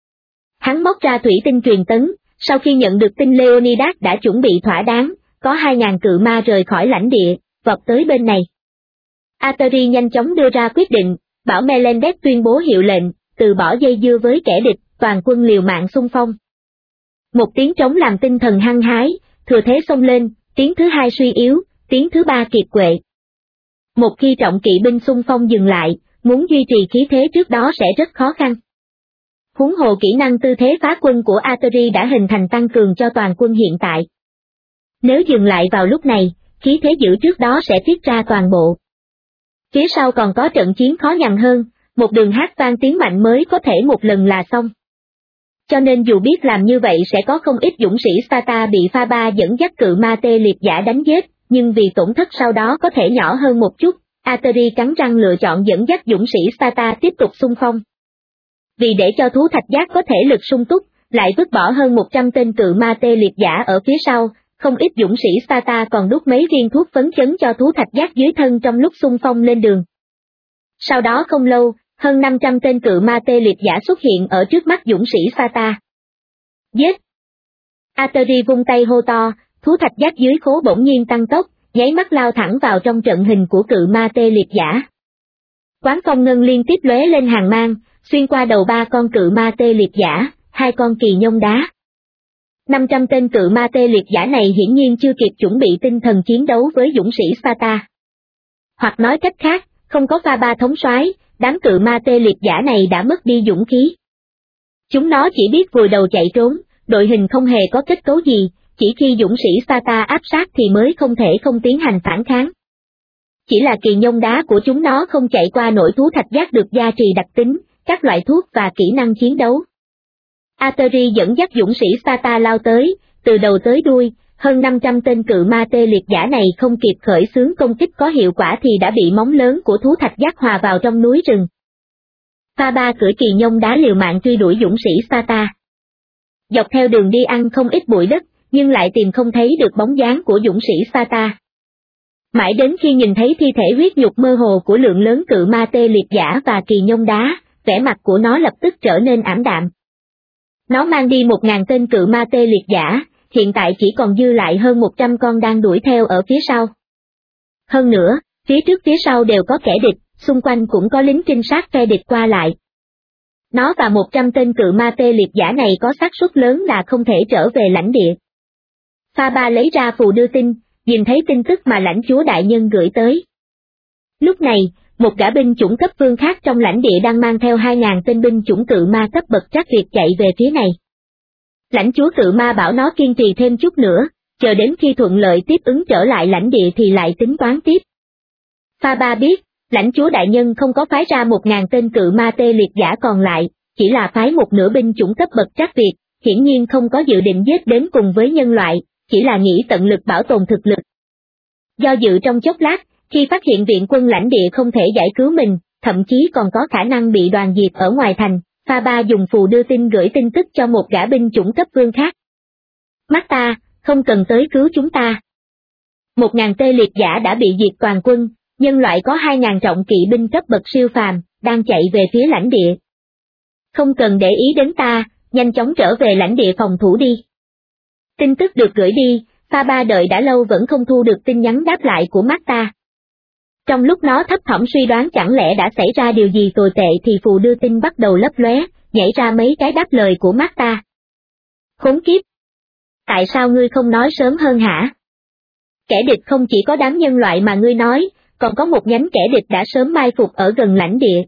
Hắn móc ra thủy tinh truyền tấn, sau khi nhận được tin Leonidas đã chuẩn bị thỏa đáng, có 2.000 cự ma rời khỏi lãnh địa, vọt tới bên này. Ateri nhanh chóng đưa ra quyết định, bảo Melendez tuyên bố hiệu lệnh, từ bỏ dây dưa với kẻ địch, toàn quân liều mạng xung phong. Một tiếng trống làm tinh thần hăng hái, thừa thế xông lên, tiếng thứ hai suy yếu, tiếng thứ ba kiệt quệ. Một khi trọng kỵ binh xung phong dừng lại, muốn duy trì khí thế trước đó sẽ rất khó khăn. Huống hồ kỹ năng tư thế phá quân của Ateri đã hình thành tăng cường cho toàn quân hiện tại. Nếu dừng lại vào lúc này, khí thế giữ trước đó sẽ tiết ra toàn bộ. Phía sau còn có trận chiến khó nhằn hơn, một đường hát vang tiếng mạnh mới có thể một lần là xong. Cho nên dù biết làm như vậy sẽ có không ít dũng sĩ Sparta bị Pha Ba dẫn dắt cự ma tê liệt giả đánh giết, nhưng vì tổn thất sau đó có thể nhỏ hơn một chút, Ateri cắn răng lựa chọn dẫn dắt dũng sĩ Sparta tiếp tục xung phong. Vì để cho thú thạch giác có thể lực sung túc, lại vứt bỏ hơn 100 tên cự ma tê liệt giả ở phía sau, không ít dũng sĩ Sparta còn đút mấy viên thuốc phấn chấn cho thú thạch giác dưới thân trong lúc xung phong lên đường. Sau đó không lâu, hơn 500 tên cự ma tê liệt giả xuất hiện ở trước mắt dũng sĩ Sparta. Giết! Ateri vung tay hô to, thú thạch giác dưới khố bỗng nhiên tăng tốc, nháy mắt lao thẳng vào trong trận hình của cự ma tê liệt giả. Quán phong ngân liên tiếp lóe lên hàng mang, xuyên qua đầu 3 con cự ma tê liệt giả, 2 con kỳ nhông đá. 500 tên cự ma tê liệt giả này hiển nhiên chưa kịp chuẩn bị tinh thần chiến đấu với dũng sĩ Sparta. Hoặc nói cách khác, không có Pha Ba thống soái, đám cự ma tê liệt giả này đã mất đi dũng khí. Chúng nó chỉ biết vùi đầu chạy trốn, đội hình không hề có kết cấu gì, chỉ khi dũng sĩ Sparta áp sát thì mới không thể không tiến hành phản kháng. Chỉ là kỳ nhông đá của chúng nó không chạy qua nổi thú thạch giác được gia trì đặc tính, các loại thuốc và kỹ năng chiến đấu. Ateri dẫn dắt dũng sĩ Sparta lao tới, từ đầu tới đuôi, hơn 500 tên cự ma tê liệt giả này không kịp khởi xướng công kích có hiệu quả thì đã bị móng lớn của thú thạch giác hòa vào trong núi rừng. Pha Ba cưỡi kỳ nhông đá liều mạng truy đuổi dũng sĩ Sparta. Dọc theo đường đi ăn không ít bụi đất, nhưng lại tìm không thấy được bóng dáng của dũng sĩ Sparta. Mãi đến khi nhìn thấy thi thể huyết nhục mơ hồ của lượng lớn cự ma tê liệt giả và kỳ nhông đá, vẻ mặt của nó lập tức trở nên ảm đạm. Nó mang đi 1.000 tên cự ma tê liệt giả, hiện tại chỉ còn dư lại hơn 100 con đang đuổi theo ở phía sau. Hơn nữa, phía trước phía sau đều có kẻ địch, xung quanh cũng có lính trinh sát phe địch qua lại. Nó và 100 tên cự ma tê liệt giả này có xác suất lớn là không thể trở về lãnh địa. Pha Ba lấy ra phù đưa tin, nhìn thấy tin tức mà lãnh chúa đại nhân gửi tới. Lúc này, một gã binh chủng cấp vương khác trong lãnh địa đang mang theo 2.000 tên binh chủng cự ma cấp bậc trắc việt chạy về phía này. Lãnh chúa cự ma bảo nó kiên trì thêm chút nữa, chờ đến khi thuận lợi tiếp ứng trở lại lãnh địa thì lại tính toán tiếp. Pha Ba biết, lãnh chúa đại nhân không có phái ra 1.000 tên cự ma tê liệt giả còn lại, chỉ là phái một nửa binh chủng cấp bậc trắc việt, hiển nhiên không có dự định giết đến cùng với nhân loại, chỉ là nghĩ tận lực bảo tồn thực lực. Do dự trong chốc lát, khi phát hiện viện quân lãnh địa không thể giải cứu mình, thậm chí còn có khả năng bị đoàn diệt ở ngoài thành, Pha Ba dùng phù đưa tin gửi tin tức cho một gã binh chủng cấp vương khác. Marta, không cần tới cứu chúng ta. 1.000 tê liệt giả đã bị diệt toàn quân, nhân loại có 2.000 trọng kỵ binh cấp bậc siêu phàm, đang chạy về phía lãnh địa. Không cần để ý đến ta, nhanh chóng trở về lãnh địa phòng thủ đi. Tin tức được gửi đi, Pha Ba đợi đã lâu vẫn không thu được tin nhắn đáp lại của Marta. Trong lúc nó thấp thỏm suy đoán chẳng lẽ đã xảy ra điều gì tồi tệ thì phù đưa tin bắt đầu lấp lóe, nhảy ra mấy cái đáp lời của Marta. Khốn kiếp! Tại sao ngươi không nói sớm hơn hả? Kẻ địch không chỉ có đám nhân loại mà ngươi nói, còn có một nhánh kẻ địch đã sớm mai phục ở gần lãnh địa.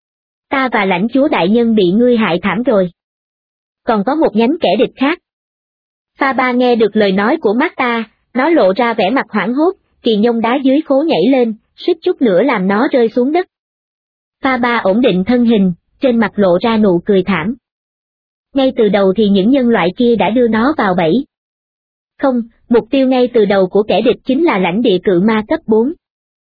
Ta và lãnh chúa đại nhân bị ngươi hại thảm rồi. Còn có một nhánh kẻ địch khác. Pha Ba nghe được lời nói của Marta, nó lộ ra vẻ mặt hoảng hốt, kỳ nhông đá dưới khố nhảy lên, suýt chút nữa làm nó rơi xuống đất. Pha Ba ổn định thân hình, trên mặt lộ ra nụ cười thảm. Ngay từ đầu thì những nhân loại kia đã đưa nó vào bẫy. Không, mục tiêu ngay từ đầu của kẻ địch chính là lãnh địa cự ma cấp 4.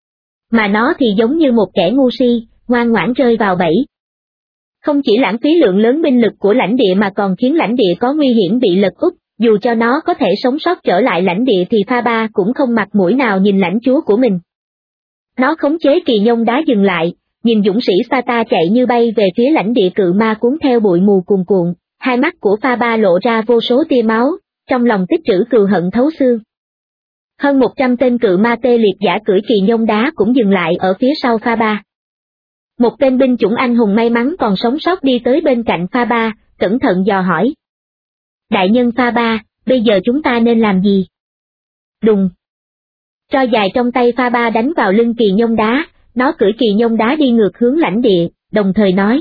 Mà nó thì giống như một kẻ ngu si, ngoan ngoãn rơi vào bẫy. Không chỉ lãng phí lượng lớn binh lực của lãnh địa mà còn khiến lãnh địa có nguy hiểm bị lật úp, dù cho nó có thể sống sót trở lại lãnh địa thì Pha Ba cũng không mặt mũi nào nhìn lãnh chúa của mình. Nó khống chế kỳ nhông đá dừng lại, nhìn dũng sĩ Sata chạy như bay về phía lãnh địa cự ma cuốn theo bụi mù cuồn cuộn, hai mắt của Pha Ba lộ ra vô số tia máu, trong lòng tích trữ cừu hận thấu xương. Hơn 100 tên cự ma tê liệt giả cưỡi kỳ nhông đá cũng dừng lại ở phía sau Pha Ba. Một tên binh chủng anh hùng may mắn còn sống sót đi tới bên cạnh Pha Ba, cẩn thận dò hỏi. Đại nhân Pha Ba, bây giờ chúng ta nên làm gì? Đùng. Roi dài trong tay Pha Ba đánh vào lưng kỳ nhông đá, nó cưỡi kỳ nhông đá đi ngược hướng lãnh địa, đồng thời nói.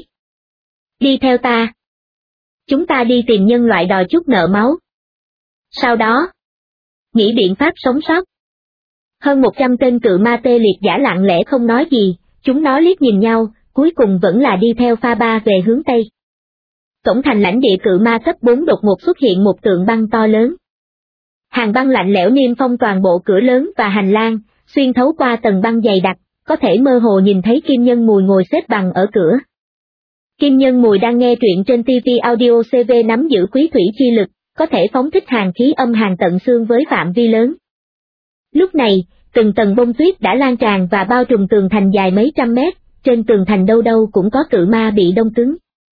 Đi theo ta. Chúng ta đi tìm nhân loại đòi chút nợ máu. Sau đó, nghĩ biện pháp sống sót. Hơn 100 tên cự ma tê liệt giả lặng lẽ không nói gì, chúng nó liếc nhìn nhau, cuối cùng vẫn là đi theo Pha Ba về hướng Tây. Cổng thành lãnh địa cự ma cấp 4 đột ngột xuất hiện một tượng băng to lớn. Hàng băng lạnh lẽo niêm phong toàn bộ cửa lớn và hành lang, xuyên thấu qua tầng băng dày đặc, có thể mơ hồ nhìn thấy Kim Nhân Mùi ngồi xếp bằng ở cửa. Kim Nhân Mùi đang nghe truyện trên TV Audio CV nắm giữ quý thủy chi lực, có thể phóng thích hàn khí âm hàn tận xương với phạm vi lớn. Lúc này, từng tầng bông tuyết đã lan tràn và bao trùm tường thành dài mấy trăm mét, trên tường thành đâu đâu cũng có cự ma bị đông cứng.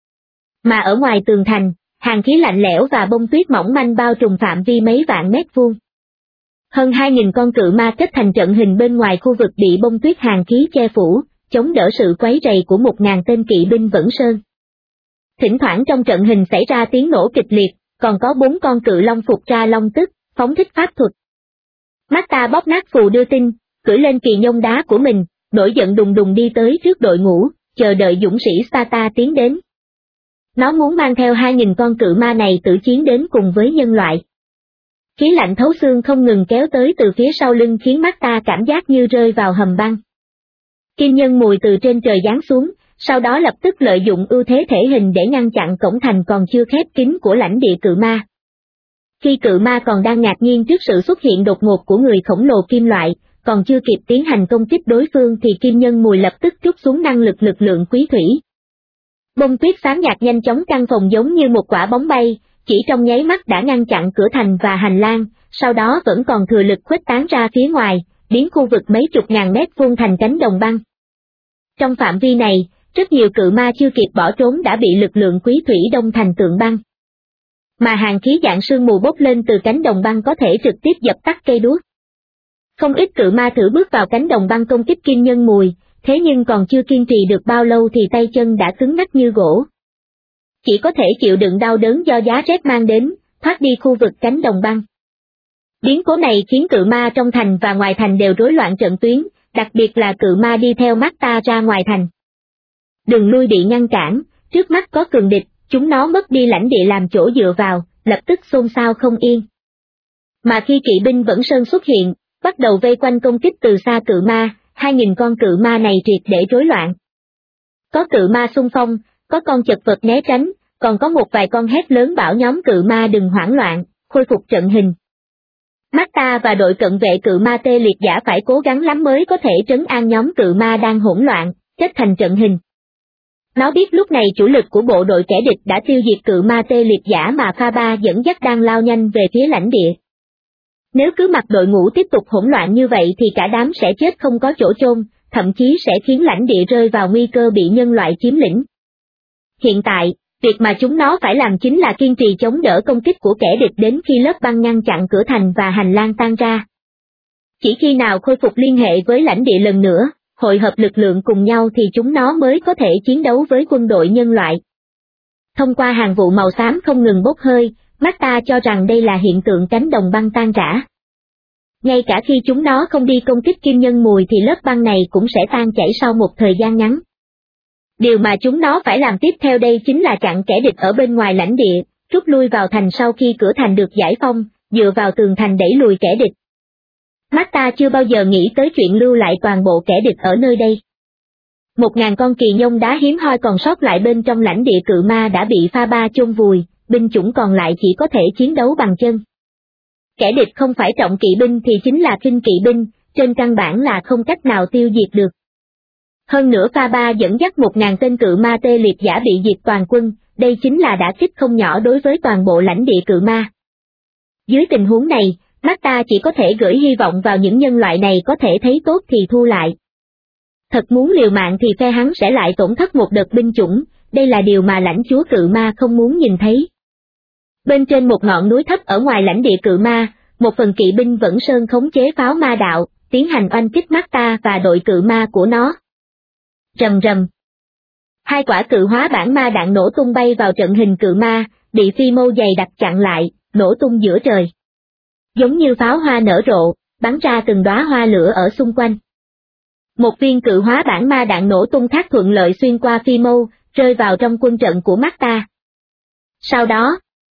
Mà ở ngoài tường thành, hàn khí lạnh lẽo và bông tuyết mỏng manh bao trùm phạm vi mấy vạn mét vuông. Hơn 2.000 con cự ma kết thành trận hình bên ngoài khu vực bị bông tuyết hàn khí che phủ, chống đỡ sự quấy rầy của 1.000 tên kỵ binh Vẫn Sơn. Thỉnh thoảng trong trận hình xảy ra tiếng nổ kịch liệt, còn có 4 con cự long phục ra long tức, phóng thích pháp thuật. Marta bóp nát phù đưa tin, cưỡi lên kỳ nhông đá của mình, nổi giận đùng đùng đi tới trước đội ngũ, chờ đợi dũng sĩ Sata tiến đến. Nó muốn mang theo 2.000 con cự ma này tử chiến đến cùng với nhân loại. Khí lạnh thấu xương không ngừng kéo tới từ phía sau lưng khiến Marta cảm giác như rơi vào hầm băng. Kim Nhân Mùi từ trên trời giáng xuống, sau đó lập tức lợi dụng ưu thế thể hình để ngăn chặn cổng thành còn chưa khép kín của lãnh địa cự ma. Khi cự ma còn đang ngạc nhiên trước sự xuất hiện đột ngột của người khổng lồ kim loại, còn chưa kịp tiến hành công kích đối phương thì Kim Nhân Mùi lập tức trút xuống năng lực lực lượng quý thủy. Bông tuyết xám nhạt nhanh chóng căn phòng giống như một quả bóng bay, chỉ trong nháy mắt đã ngăn chặn cửa thành và hành lang, sau đó vẫn còn thừa lực khuếch tán ra phía ngoài, biến khu vực mấy chục ngàn mét vuông thành cánh đồng băng. Trong phạm vi này, rất nhiều cự ma chưa kịp bỏ trốn đã bị lực lượng quý thủy đông thành tượng băng. Mà hàn khí dạng sương mù bốc lên từ cánh đồng băng có thể trực tiếp dập tắt cây đuốc. Không ít cự ma thử bước vào cánh đồng băng công kích Kim Nhân Mùi, thế nhưng còn chưa kiên trì được bao lâu thì tay chân đã cứng ngắc như gỗ. Chỉ có thể chịu đựng đau đớn do giá rét mang đến, thoát đi khu vực cánh đồng băng. Biến cố này khiến cự ma trong thành và ngoài thành đều rối loạn trận tuyến, đặc biệt là cự ma đi theo Marta ra ngoài thành. Đường lui bị ngăn cản, trước mắt có cường địch, chúng nó mất đi lãnh địa làm chỗ dựa vào, lập tức xôn xao không yên. Mà khi kỵ binh Vẫn Sơn xuất hiện, bắt đầu vây quanh công kích từ xa cự ma, 2.000 con cự ma này triệt để rối loạn. Có cự ma xung phong, có con chật vật né tránh, còn có một vài con hét lớn bảo nhóm cự ma đừng hoảng loạn, khôi phục trận hình. Marta và đội cận vệ cự ma tê liệt giả phải cố gắng lắm mới có thể trấn an nhóm cự ma đang hỗn loạn, kết thành trận hình. Nó biết lúc này chủ lực của bộ đội kẻ địch đã tiêu diệt cự ma tê liệt giả mà Pha Ba dẫn dắt đang lao nhanh về phía lãnh địa. Nếu cứ mặc đội ngũ tiếp tục hỗn loạn như vậy thì cả đám sẽ chết không có chỗ chôn, thậm chí sẽ khiến lãnh địa rơi vào nguy cơ bị nhân loại chiếm lĩnh. Hiện tại, việc mà chúng nó phải làm chính là kiên trì chống đỡ công kích của kẻ địch đến khi lớp băng ngăn chặn cửa thành và hành lang tan ra. Chỉ khi nào khôi phục liên hệ với lãnh địa lần nữa, hội hợp lực lượng cùng nhau thì chúng nó mới có thể chiến đấu với quân đội nhân loại. Thông qua hàng vụ màu xám không ngừng bốc hơi, Marta cho rằng đây là hiện tượng cánh đồng băng tan rã. Ngay cả khi chúng nó không đi công kích kim nhân mùi thì lớp băng này cũng sẽ tan chảy sau một thời gian ngắn. Điều mà chúng nó phải làm tiếp theo đây chính là chặn kẻ địch ở bên ngoài lãnh địa, rút lui vào thành sau khi cửa thành được giải phong, dựa vào tường thành đẩy lùi kẻ địch. Marta chưa bao giờ nghĩ tới chuyện lưu lại toàn bộ kẻ địch ở nơi đây. 1.000 con kỳ nhông đá hiếm hoi còn sót lại bên trong lãnh địa cự ma đã bị Pha Ba chôn vùi, binh chủng còn lại chỉ có thể chiến đấu bằng chân. Kẻ địch không phải trọng kỵ binh thì chính là khinh kỵ binh, trên căn bản là không cách nào tiêu diệt được. Hơn nữa Pha Ba dẫn dắt 1.000 tên cự ma tê liệt giả bị diệt toàn quân, đây chính là đả kích không nhỏ đối với toàn bộ lãnh địa cự ma. Dưới tình huống này, Marta chỉ có thể gửi hy vọng vào những nhân loại này có thể thấy tốt thì thu lại. Thật muốn liều mạng thì phe hắn sẽ lại tổn thất một đợt binh chủng, đây là điều mà lãnh chúa cự ma không muốn nhìn thấy. Bên trên một ngọn núi thấp ở ngoài lãnh địa cự ma, một phần kỵ binh vẫn sơn khống chế pháo ma đạo, tiến hành oanh kích Marta và đội cự ma của nó. Rầm rầm. 2 quả cự hóa bản ma đạn nổ tung bay vào trận hình cự ma, bị phi mâu dày đặc chặn lại, nổ tung giữa trời. Giống như pháo hoa nở rộ, bắn ra từng đóa hoa lửa ở xung quanh. Một viên cự hóa bản ma đạn nổ tung khác thuận lợi xuyên qua phi mâu, rơi vào trong quân trận của Marta. Sau đó,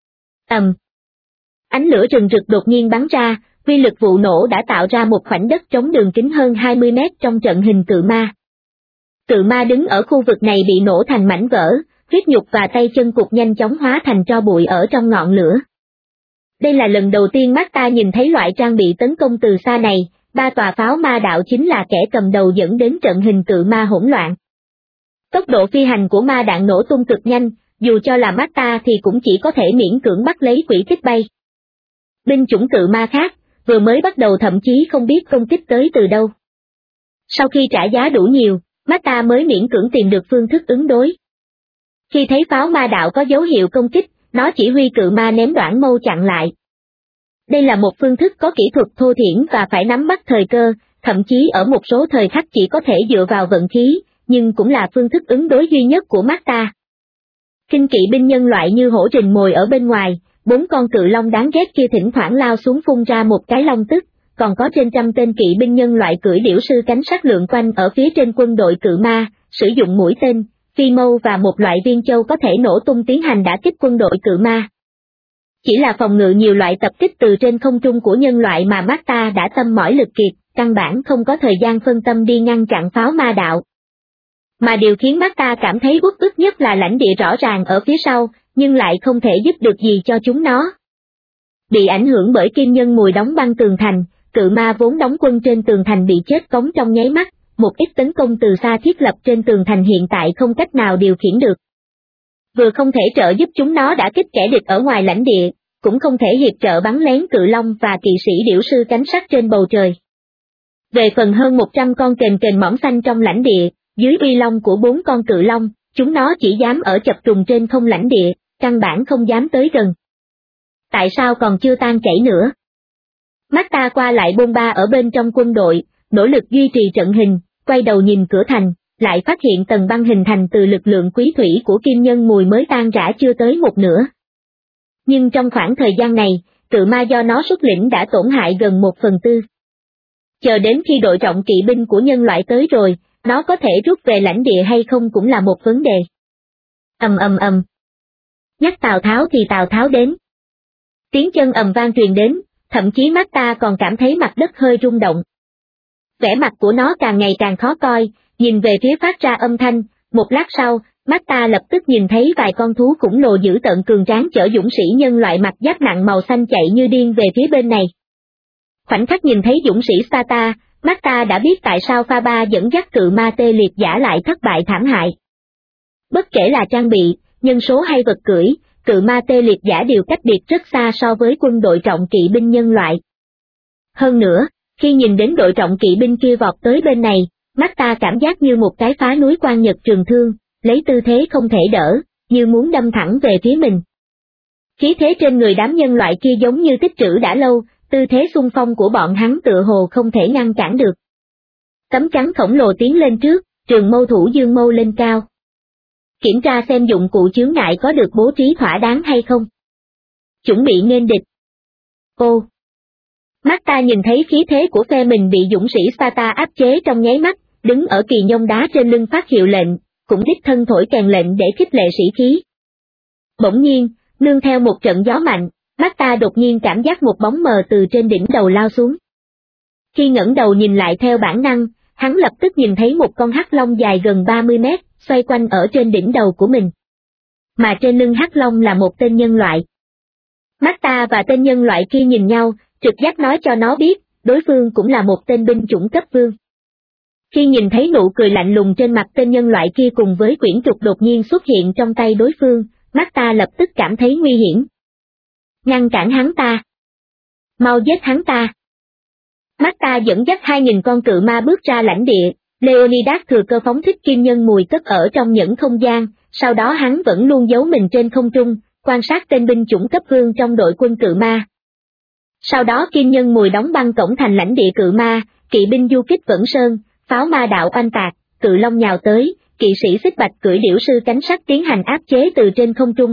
ánh lửa rừng rực đột nhiên bắn ra, uy lực vụ nổ đã tạo ra một khoảnh đất trống đường kính hơn 20 mét trong trận hình cự ma. Cự ma đứng ở khu vực này bị nổ thành mảnh vỡ, huyết nhục và tay chân cụt nhanh chóng hóa thành tro bụi ở trong ngọn lửa. Đây là lần đầu tiên Marta nhìn thấy loại trang bị tấn công từ xa này, 3 tòa pháo ma đạo chính là kẻ cầm đầu dẫn đến trận hình cự ma hỗn loạn. Tốc độ phi hành của ma đạn nổ tung cực nhanh, dù cho là Marta thì cũng chỉ có thể miễn cưỡng bắt lấy quỹ tích bay. Binh chủng cự ma khác, vừa mới bắt đầu thậm chí không biết công kích tới từ đâu. Sau khi trả giá đủ nhiều, Marta mới miễn cưỡng tìm được phương thức ứng đối. Khi thấy pháo ma đạo có dấu hiệu công kích, nó chỉ huy cự ma ném đoạn mâu chặn lại. Đây là một phương thức có kỹ thuật thô thiển và phải nắm bắt thời cơ, thậm chí ở một số thời khắc chỉ có thể dựa vào vận khí, nhưng cũng là phương thức ứng đối duy nhất của Marta. Kinh kỵ binh nhân loại như hổ rình mồi ở bên ngoài, 4 con cự long đáng ghét kia thỉnh thoảng lao xuống phun ra một cái long tức, còn có trên trăm tên kỵ binh nhân loại cưỡi điểu sư cánh sắt lượn quanh ở phía trên quân đội cự ma, sử dụng mũi tên, phi mâu và một loại viên châu có thể nổ tung tiến hành đả kích quân đội cự ma. Chỉ là phòng ngự nhiều loại tập kích từ trên không trung của nhân loại mà Marta đã tâm mỏi lực kiệt, căn bản không có thời gian phân tâm đi ngăn chặn pháo ma đạo. Mà điều khiến Marta cảm thấy uất ức nhất là lãnh địa rõ ràng ở phía sau, nhưng lại không thể giúp được gì cho chúng nó. Bị ảnh hưởng bởi kim nhân mùi đóng băng tường thành, cự ma vốn đóng quân trên tường thành bị chết cống trong nháy mắt, một ít tấn công từ xa thiết lập trên tường thành hiện tại không cách nào điều khiển được. Vừa không thể trợ giúp chúng nó đả kích kẻ địch ở ngoài lãnh địa, cũng không thể hiệp trợ bắn lén cự long và kỵ sĩ điểu sư cánh sắt trên bầu trời. Về phần hơn 100 con kền mõm xanh trong lãnh địa, dưới uy long của 4 con cự long, chúng nó chỉ dám ở chập trùng trên không lãnh địa, căn bản không dám tới gần. Tại sao còn chưa tan chảy nữa? Marta qua lại bôn ba ở bên trong quân đội, nỗ lực duy trì trận hình, quay đầu nhìn cửa thành, lại phát hiện tầng băng hình thành từ lực lượng quý thủy của kim nhân mùi mới tan rã chưa tới một nửa. Nhưng trong khoảng thời gian này, cự ma do nó xuất lĩnh đã tổn hại gần 1/4. Chờ đến khi đội trọng kỵ binh của nhân loại tới rồi, nó có thể rút về lãnh địa hay không cũng là một vấn đề. Nhắc Tào Tháo thì Tào Tháo đến. Tiếng chân ầm vang truyền đến, thậm chí Marta còn cảm thấy mặt đất hơi rung động. Vẻ mặt của nó càng ngày càng khó coi, nhìn về phía phát ra âm thanh, một lát sau, Marta lập tức nhìn thấy vài con thú khổng lồ dữ tợn cường tráng chở dũng sĩ nhân loại mặc giáp nặng màu xanh chạy như điên về phía bên này. Khoảnh khắc nhìn thấy dũng sĩ Sparta, Marta đã biết tại sao Pha Ba dẫn dắt cự ma tê liệt giả lại thất bại thảm hại. Bất kể là trang bị, nhân số hay vật cưỡi, cự ma tê liệt giả đều cách biệt rất xa so với quân đội trọng kỵ binh nhân loại. Hơn nữa, khi nhìn đến đội trọng kỵ binh kia vọt tới bên này, Marta cảm giác như một cái phá núi quan nhật trường thương, lấy tư thế không thể đỡ, như muốn đâm thẳng về phía mình. Khí thế trên người đám nhân loại kia giống như tích trữ đã lâu, tư thế xung phong của bọn hắn tựa hồ không thể ngăn cản được. Tấm chắn khổng lồ tiến lên trước, trường mâu thủ dương mâu lên cao. Kiểm tra xem dụng cụ chướng ngại có được bố trí thỏa đáng hay không. Chuẩn bị nghênh địch. Ô! Marta nhìn thấy khí thế của phe mình bị dũng sĩ Sparta áp chế trong nháy mắt, đứng ở kỳ nhông đá trên lưng phát hiệu lệnh, cũng đích thân thổi kèn lệnh để khích lệ sĩ khí. Bỗng nhiên, nương theo một trận gió mạnh, Marta đột nhiên cảm giác một bóng mờ từ trên đỉnh đầu lao xuống. Khi ngẩng đầu nhìn lại theo bản năng, hắn lập tức nhìn thấy một con hắc long dài gần 30 mét, xoay quanh ở trên đỉnh đầu của mình. Mà trên lưng hắc long là một tên nhân loại. Marta và tên nhân loại kia nhìn nhau, trực giác nói cho nó biết, đối phương cũng là một tên binh chủng cấp vương. Khi nhìn thấy nụ cười lạnh lùng trên mặt tên nhân loại kia cùng với quyển trục đột nhiên xuất hiện trong tay đối phương, Marta lập tức cảm thấy nguy hiểm. Ngăn cản hắn ta. Mau giết hắn ta. Marta dẫn dắt 2.000 con cự ma bước ra lãnh địa, Leonidas thừa cơ phóng thích kim nhân mùi cất ở trong những không gian, sau đó hắn vẫn luôn giấu mình trên không trung, quan sát tên binh chủng cấp vương trong đội quân cự ma. Sau đó kim nhân mùi đóng băng cổng thành lãnh địa cự ma, kỵ binh du kích Vẫn Sơn, pháo ma đạo oanh tạc, cự long nhào tới, kỵ sĩ xích bạch cưỡi điểu sư cánh sắt tiến hành áp chế từ trên không trung.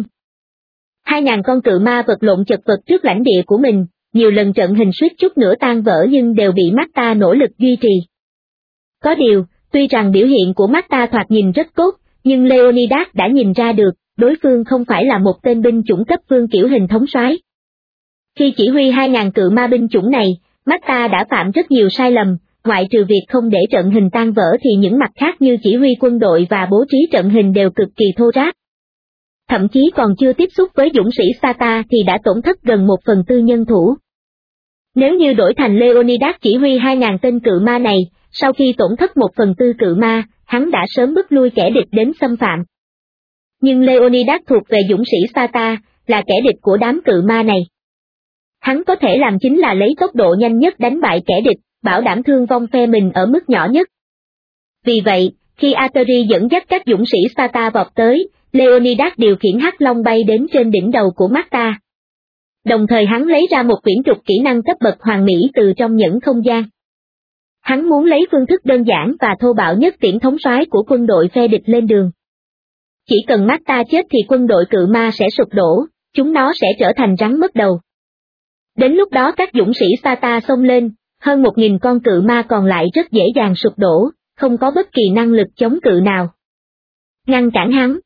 2.000 con cự ma vật lộn chật vật trước lãnh địa của mình, nhiều lần trận hình suýt chút nữa tan vỡ nhưng đều bị Marta nỗ lực duy trì. Có điều, tuy rằng biểu hiện của Marta thoạt nhìn rất tốt, nhưng Leonidas đã nhìn ra được, đối phương không phải là một tên binh chủng cấp vương kiểu hình thống soái. Khi chỉ huy 2.000 cự ma binh chủng này, Marta đã phạm rất nhiều sai lầm, ngoại trừ việc không để trận hình tan vỡ thì những mặt khác như chỉ huy quân đội và bố trí trận hình đều cực kỳ thô ráp. Thậm chí còn chưa tiếp xúc với dũng sĩ Sparta thì đã tổn thất gần 1/4 nhân thủ. Nếu như đổi thành Leonidas chỉ huy 2.000 tên cự ma này, sau khi tổn thất 1/4 cự ma, hắn đã sớm bức lui kẻ địch đến xâm phạm. Nhưng Leonidas thuộc về dũng sĩ Sparta, là kẻ địch của đám cự ma này. Hắn có thể làm chính là lấy tốc độ nhanh nhất đánh bại kẻ địch, bảo đảm thương vong phe mình ở mức nhỏ nhất. Vì vậy, khi Ateri dẫn dắt các dũng sĩ Sparta vọt tới, Leonidas điều khiển hắc long bay đến trên đỉnh đầu của Marta. Đồng thời hắn lấy ra một quyển trục kỹ năng cấp bậc hoàn mỹ từ trong những không gian. Hắn muốn lấy phương thức đơn giản và thô bạo nhất tiễn thống soái của quân đội phe địch lên đường. Chỉ cần Marta chết thì quân đội cự ma sẽ sụp đổ, chúng nó sẽ trở thành rắn mất đầu. Đến lúc đó các dũng sĩ Sparta xông lên, hơn 1.000 con cự ma còn lại rất dễ dàng sụp đổ, không có bất kỳ năng lực chống cự nào. Ngăn cản hắn.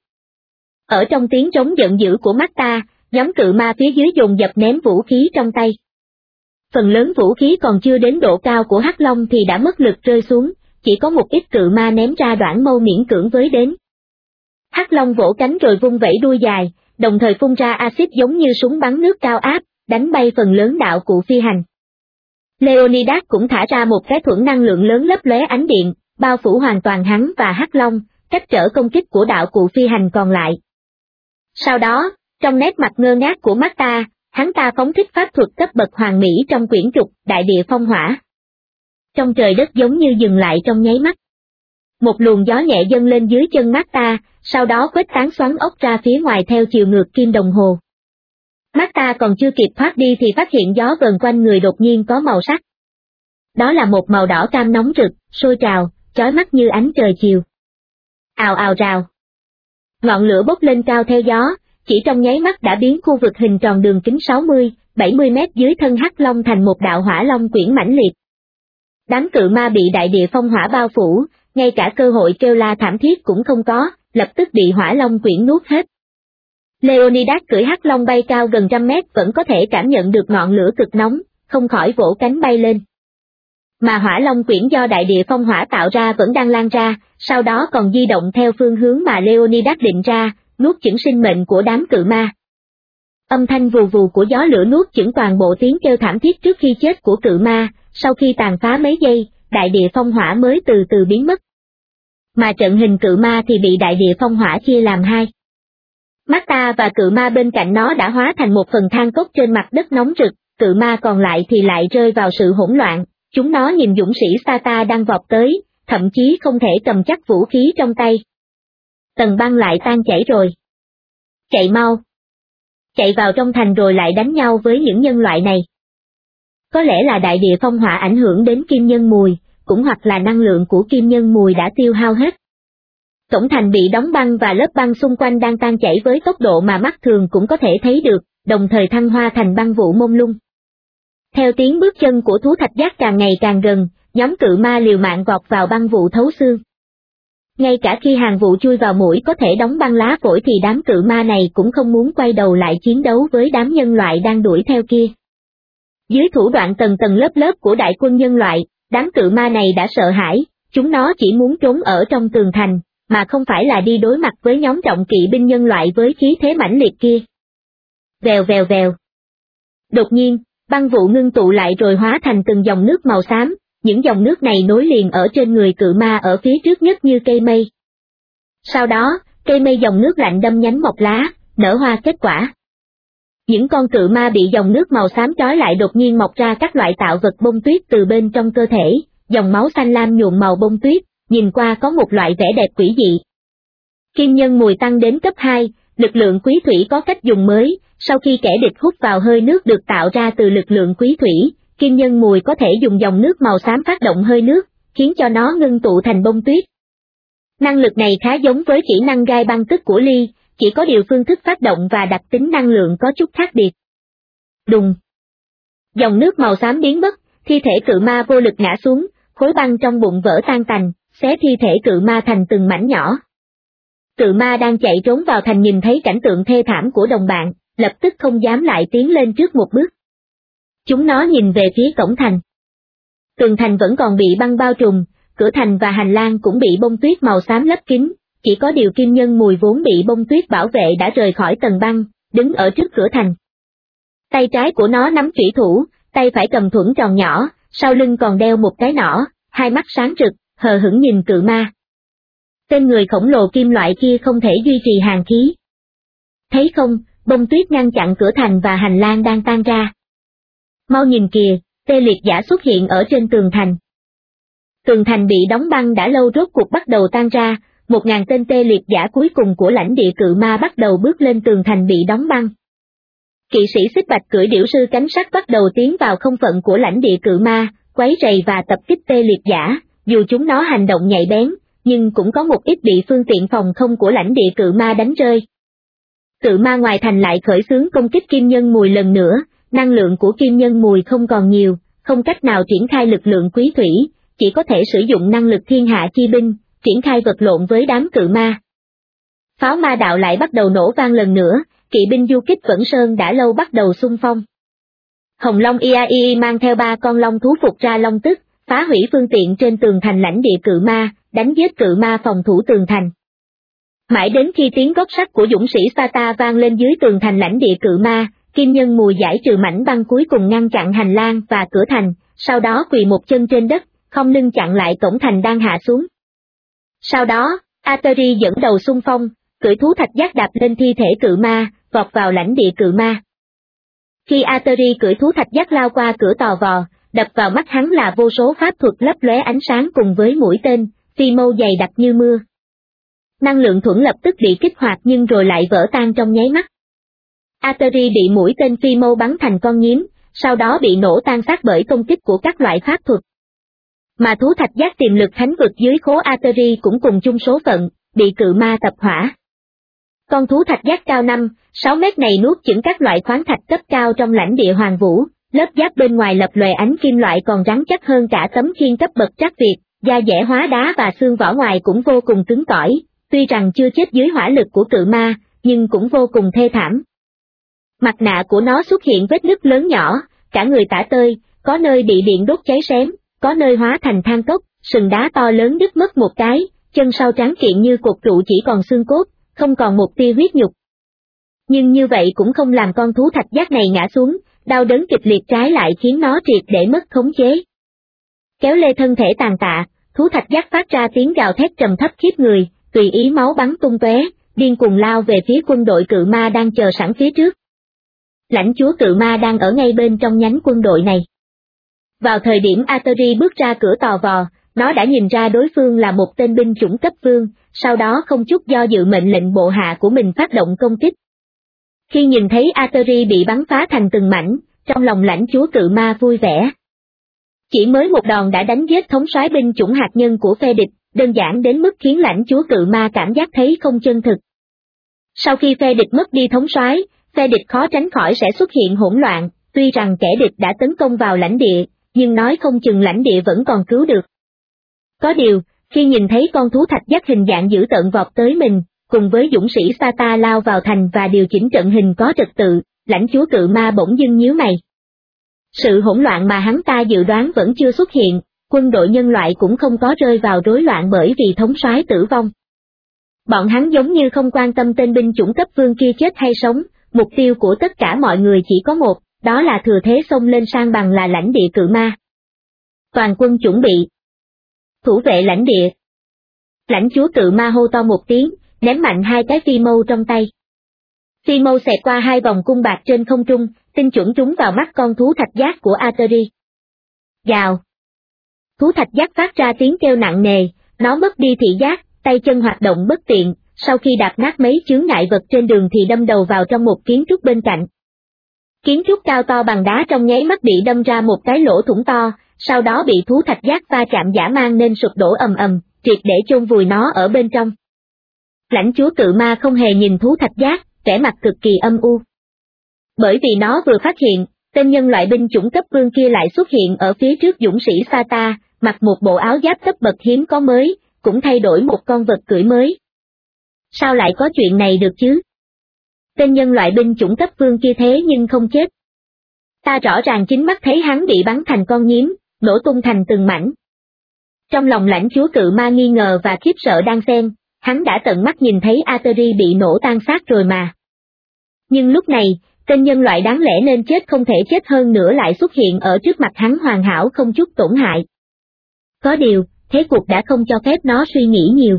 Ở trong tiếng trống giận dữ của Marta, nhóm cự ma phía dưới dồn dập ném vũ khí trong tay. Phần lớn vũ khí còn chưa đến độ cao của hắc long thì đã mất lực rơi xuống, chỉ có một ít cự ma ném ra đoạn mâu miễn cưỡng với đến. Hắc long vỗ cánh rồi vung vẩy đuôi dài, đồng thời phun ra axit giống như súng bắn nước cao áp, đánh bay phần lớn đạo cụ phi hành. Leonidas cũng thả ra một cái thuẫn năng lượng lớn lấp lóe ánh điện, bao phủ hoàn toàn hắn và hắc long, cách trở công kích của đạo cụ phi hành còn lại. Sau đó, trong nét mặt ngơ ngác của Marta, hắn ta phóng thích pháp thuật cấp bậc hoàn mỹ trong quyển trục Đại địa phong hỏa. Trong trời đất giống như dừng lại trong nháy mắt. Một luồng gió nhẹ dâng lên dưới chân Marta, sau đó khuếch tán xoắn ốc ra phía ngoài theo chiều ngược kim đồng hồ. Marta còn chưa kịp thoát đi thì phát hiện gió vần quanh người đột nhiên có màu sắc. Đó là một màu đỏ cam nóng rực, sôi trào, chói mắt như ánh trời chiều. Ào ào rào. Ngọn lửa bốc lên cao theo gió, chỉ trong nháy mắt đã biến khu vực hình tròn đường kính 60-70 mét dưới thân hắc long thành một đạo hỏa long quyển mãnh liệt. Đám cự ma bị đại địa phong hỏa bao phủ, ngay cả cơ hội kêu la thảm thiết cũng không có, lập tức bị hỏa long quyển nuốt hết. Leonidas cưỡi hắc long bay cao gần 100 mét vẫn có thể cảm nhận được ngọn lửa cực nóng, không khỏi vỗ cánh bay lên. Mà hỏa long quyển do đại địa phong hỏa tạo ra vẫn đang lan ra, sau đó còn di động theo phương hướng mà Leonidas định ra, nuốt chửng sinh mệnh của đám cự ma. Âm thanh vù vù của gió lửa nuốt chửng toàn bộ tiếng kêu thảm thiết trước khi chết của cự ma, sau khi tàn phá mấy giây, đại địa phong hỏa mới từ từ biến mất. Mà trận hình cự ma thì bị đại địa phong hỏa chia làm hai. Marta và cự ma bên cạnh nó đã hóa thành một phần than cốc trên mặt đất nóng rực, cự ma còn lại thì lại rơi vào sự hỗn loạn, chúng nó nhìn dũng sĩ Sparta đang vọt tới, thậm chí không thể cầm chắc vũ khí trong tay. Tầng băng lại tan chảy rồi. Chạy mau. Chạy vào trong thành rồi lại đánh nhau với những nhân loại này. Có lẽ là đại địa phong hỏa ảnh hưởng đến kim nhân mùi, cũng hoặc là năng lượng của kim nhân mùi đã tiêu hao hết. Cổng thành bị đóng băng và lớp băng xung quanh đang tan chảy với tốc độ mà mắt thường cũng có thể thấy được, đồng thời thăng hoa thành băng vụ mông lung. Theo tiếng bước chân của thú thạch giác càng ngày càng gần, nhóm cự ma liều mạng vọt vào băng vụ thấu xương. Ngay cả khi hàng vụ chui vào mũi có thể đóng băng lá phổi thì đám cự ma này cũng không muốn quay đầu lại chiến đấu với đám nhân loại đang đuổi theo kia. Dưới thủ đoạn tầng tầng lớp lớp của đại quân nhân loại, đám cự ma này đã sợ hãi, chúng nó chỉ muốn trốn ở trong tường thành, mà không phải là đi đối mặt với nhóm trọng kỵ binh nhân loại với khí thế mãnh liệt kia. Vèo vèo vèo. Đột nhiên, băng vụ ngưng tụ lại rồi hóa thành từng dòng nước màu xám, những dòng nước này nối liền ở trên người cự ma ở phía trước nhất như cây mây. Sau đó, cây mây dòng nước lạnh đâm nhánh mọc lá, nở hoa kết quả. Những con cự ma bị dòng nước màu xám trói lại đột nhiên mọc ra các loại tạo vật bông tuyết từ bên trong cơ thể, dòng máu xanh lam nhuộm màu bông tuyết, nhìn qua có một loại vẻ đẹp quỷ dị. Kim nhân mùi tăng đến cấp 2, lực lượng quý thủy có cách dùng mới, sau khi kẻ địch hút vào hơi nước được tạo ra từ lực lượng quý thủy, kim nhân mùi có thể dùng dòng nước màu xám phát động hơi nước, khiến cho nó ngưng tụ thành bông tuyết. Năng lực này khá giống với kỹ năng gai băng tức của Ly, chỉ có điều phương thức phát động và đặc tính năng lượng có chút khác biệt. Đùng. Dòng nước màu xám biến mất, thi thể cự ma vô lực ngã xuống, khối băng trong bụng vỡ tan tành, xé thi thể cự ma thành từng mảnh nhỏ. Cự ma đang chạy trốn vào thành nhìn thấy cảnh tượng thê thảm của đồng bạn, lập tức không dám lại tiến lên trước một bước. Chúng nó nhìn về phía cổng thành. Tường thành vẫn còn bị băng bao trùm, cửa thành và hành lang cũng bị bông tuyết màu xám lấp kín, chỉ có điều kim nhân mùi vốn bị bông tuyết bảo vệ đã rời khỏi tầng băng, đứng ở trước cửa thành. Tay trái của nó nắm chủy thủ, tay phải cầm thuẫn tròn nhỏ, sau lưng còn đeo một cái nỏ, hai mắt sáng rực, hờ hững nhìn cự ma. Tên người khổng lồ kim loại kia không thể duy trì hàn khí. Thấy không, bông tuyết ngăn chặn cửa thành và hành lang đang tan ra. Mau nhìn kìa, tê liệt giả xuất hiện ở trên tường thành. Tường thành bị đóng băng đã lâu rốt cuộc bắt đầu tan ra, 1000 tên tê liệt giả cuối cùng của lãnh địa cự ma bắt đầu bước lên tường thành bị đóng băng. Kỵ sĩ xích bạch cưỡi điểu sư cánh sắt bắt đầu tiến vào không phận của lãnh địa cự ma, quấy rầy và tập kích tê liệt giả, dù chúng nó hành động nhạy bén, nhưng cũng có một ít bị phương tiện phòng không của lãnh địa cự ma đánh rơi. Cự ma ngoài thành lại khởi xướng công kích kim nhân mùi lần nữa, năng lượng của kim nhân mùi không còn nhiều, không cách nào triển khai lực lượng quý thủy, chỉ có thể sử dụng năng lực thiên hạ chi binh, triển khai vật lộn với đám cự ma. Pháo ma đạo lại bắt đầu nổ vang lần nữa, kỵ binh du kích Vẫn Sơn đã lâu bắt đầu xung phong. Hồng Long Iaii mang theo 3 con long thú phục ra long tức, phá hủy phương tiện trên tường thành lãnh địa cự ma, đánh giết cự ma phòng thủ tường thành. Mãi đến khi tiếng gót sắt của dũng sĩ Sparta vang lên dưới tường thành lãnh địa cự ma, kim nhân mùi giải trừ mảnh băng cuối cùng ngăn chặn hành lang và cửa thành, sau đó quỳ một chân trên đất, không lưng chặn lại cổng thành đang hạ xuống. Sau đó, Ateri dẫn đầu xung phong, cưỡi thú thạch giác đạp lên thi thể cự ma, vọt vào lãnh địa cự ma. Khi Ateri cưỡi thú thạch giác lao qua cửa tò vò, đập vào mắt hắn là vô số pháp thuật lấp lóe ánh sáng cùng với mũi tên, phi mâu dày đặc như mưa. Năng lượng thuẫn lập tức bị kích hoạt nhưng rồi lại vỡ tan trong nháy mắt. Ateri bị mũi tên phi mâu bắn thành con nhím, sau đó bị nổ tan xác bởi công kích của các loại pháp thuật. Mà thú thạch giác tiềm lực thánh vực dưới khố Ateri cũng cùng chung số phận, bị cự ma tập hỏa. Con thú thạch giác cao 5-6 mét này nuốt chửng các loại khoáng thạch cấp cao trong lãnh địa Hoàng Vũ, lớp giáp bên ngoài lập lòe ánh kim loại còn rắn chắc hơn cả tấm khiên cấp bậc trắc Việt, da dẻ hóa đá và xương vỏ ngoài cũng vô cùng cứng cỏi, tuy rằng chưa chết dưới hỏa lực của cự ma, nhưng cũng vô cùng thê thảm. Mặt nạ của nó xuất hiện vết nứt lớn nhỏ, cả người tả tơi, có nơi bị điện đốt cháy xém, có nơi hóa thành than cốc, sừng đá to lớn đứt mất một cái, chân sau trắng kiện như cột trụ chỉ còn xương cốt, không còn một tia huyết nhục. Nhưng như vậy cũng không làm con thú thạch giác này ngã xuống, đau đớn kịch liệt trái lại khiến nó triệt để mất khống chế. Kéo lê thân thể tàn tạ, thú thạch giác phát ra tiếng gào thét trầm thấp khiếp người, tùy ý máu bắn tung tóe, điên cuồng lao về phía quân đội cự ma đang chờ sẵn phía trước. Lãnh chúa cự ma đang ở ngay bên trong nhánh quân đội này. Vào thời điểm Ateri bước ra cửa tò vò, nó đã nhìn ra đối phương là một tên binh chủng cấp vương, sau đó không chút do dự mệnh lệnh bộ hạ của mình phát động công kích. Khi nhìn thấy Ateri bị bắn phá thành từng mảnh, trong lòng lãnh chúa cự ma vui vẻ. Chỉ mới một đòn đã đánh giết thống soái binh chủng hạt nhân của phe địch, đơn giản đến mức khiến lãnh chúa cự ma cảm giác thấy không chân thực. Sau khi phe địch mất đi thống soái, phe địch khó tránh khỏi sẽ xuất hiện hỗn loạn, tuy rằng kẻ địch đã tấn công vào lãnh địa, nhưng nói không chừng lãnh địa vẫn còn cứu được. Có điều, khi nhìn thấy con thú thạch giác hình dạng dữ tợn vọt tới mình, cùng với dũng sĩ Sata lao vào thành và điều chỉnh trận hình có trật tự, lãnh chúa cự ma bỗng dưng nhíu mày. Sự hỗn loạn mà hắn ta dự đoán vẫn chưa xuất hiện, quân đội nhân loại cũng không có rơi vào rối loạn bởi vì thống soái tử vong. Bọn hắn giống như không quan tâm tên binh chủng cấp vương kia chết hay sống, mục tiêu của tất cả mọi người chỉ có một, đó là thừa thế xông lên san bằng là lãnh địa cự ma. Toàn quân chuẩn bị. Thủ vệ lãnh địa. Lãnh chúa cự ma hô to một tiếng, ném mạnh hai cái phi mâu trong tay. Phi mâu xẹt qua hai vòng cung bạc trên không trung, tinh chuẩn trúng vào mắt con thú thạch giác của Ateri. Gào. Thú thạch giác phát ra tiếng kêu nặng nề, nó mất đi thị giác, tay chân hoạt động bất tiện, sau khi đạp nát mấy chướng ngại vật trên đường thì đâm đầu vào trong một kiến trúc bên cạnh. Kiến trúc cao to bằng đá trong nháy mắt bị đâm ra một cái lỗ thủng to, sau đó bị thú thạch giác va chạm dã man nên sụp đổ ầm ầm, triệt để chôn vùi nó ở bên trong. Lãnh chúa cự ma không hề nhìn thú thạch giác, vẻ mặt cực kỳ âm u. Bởi vì nó vừa phát hiện, tên nhân loại binh chủng cấp vương kia lại xuất hiện ở phía trước dũng sĩ Sata, mặc một bộ áo giáp cấp bậc hiếm có mới, cũng thay đổi một con vật cưỡi mới. Sao lại có chuyện này được chứ? Tên nhân loại binh chủng cấp vương kia thế nhưng không chết. Ta rõ ràng chính mắt thấy hắn bị bắn thành con nhím, nổ tung thành từng mảnh. Trong lòng lãnh chúa cự ma nghi ngờ và khiếp sợ đan xen, hắn đã tận mắt nhìn thấy Ateri bị nổ tan xác rồi mà. Nhưng lúc này, tên nhân loại đáng lẽ nên chết không thể chết hơn nữa lại xuất hiện ở trước mặt hắn hoàn hảo không chút tổn hại. Có điều, thế cục đã không cho phép nó suy nghĩ nhiều.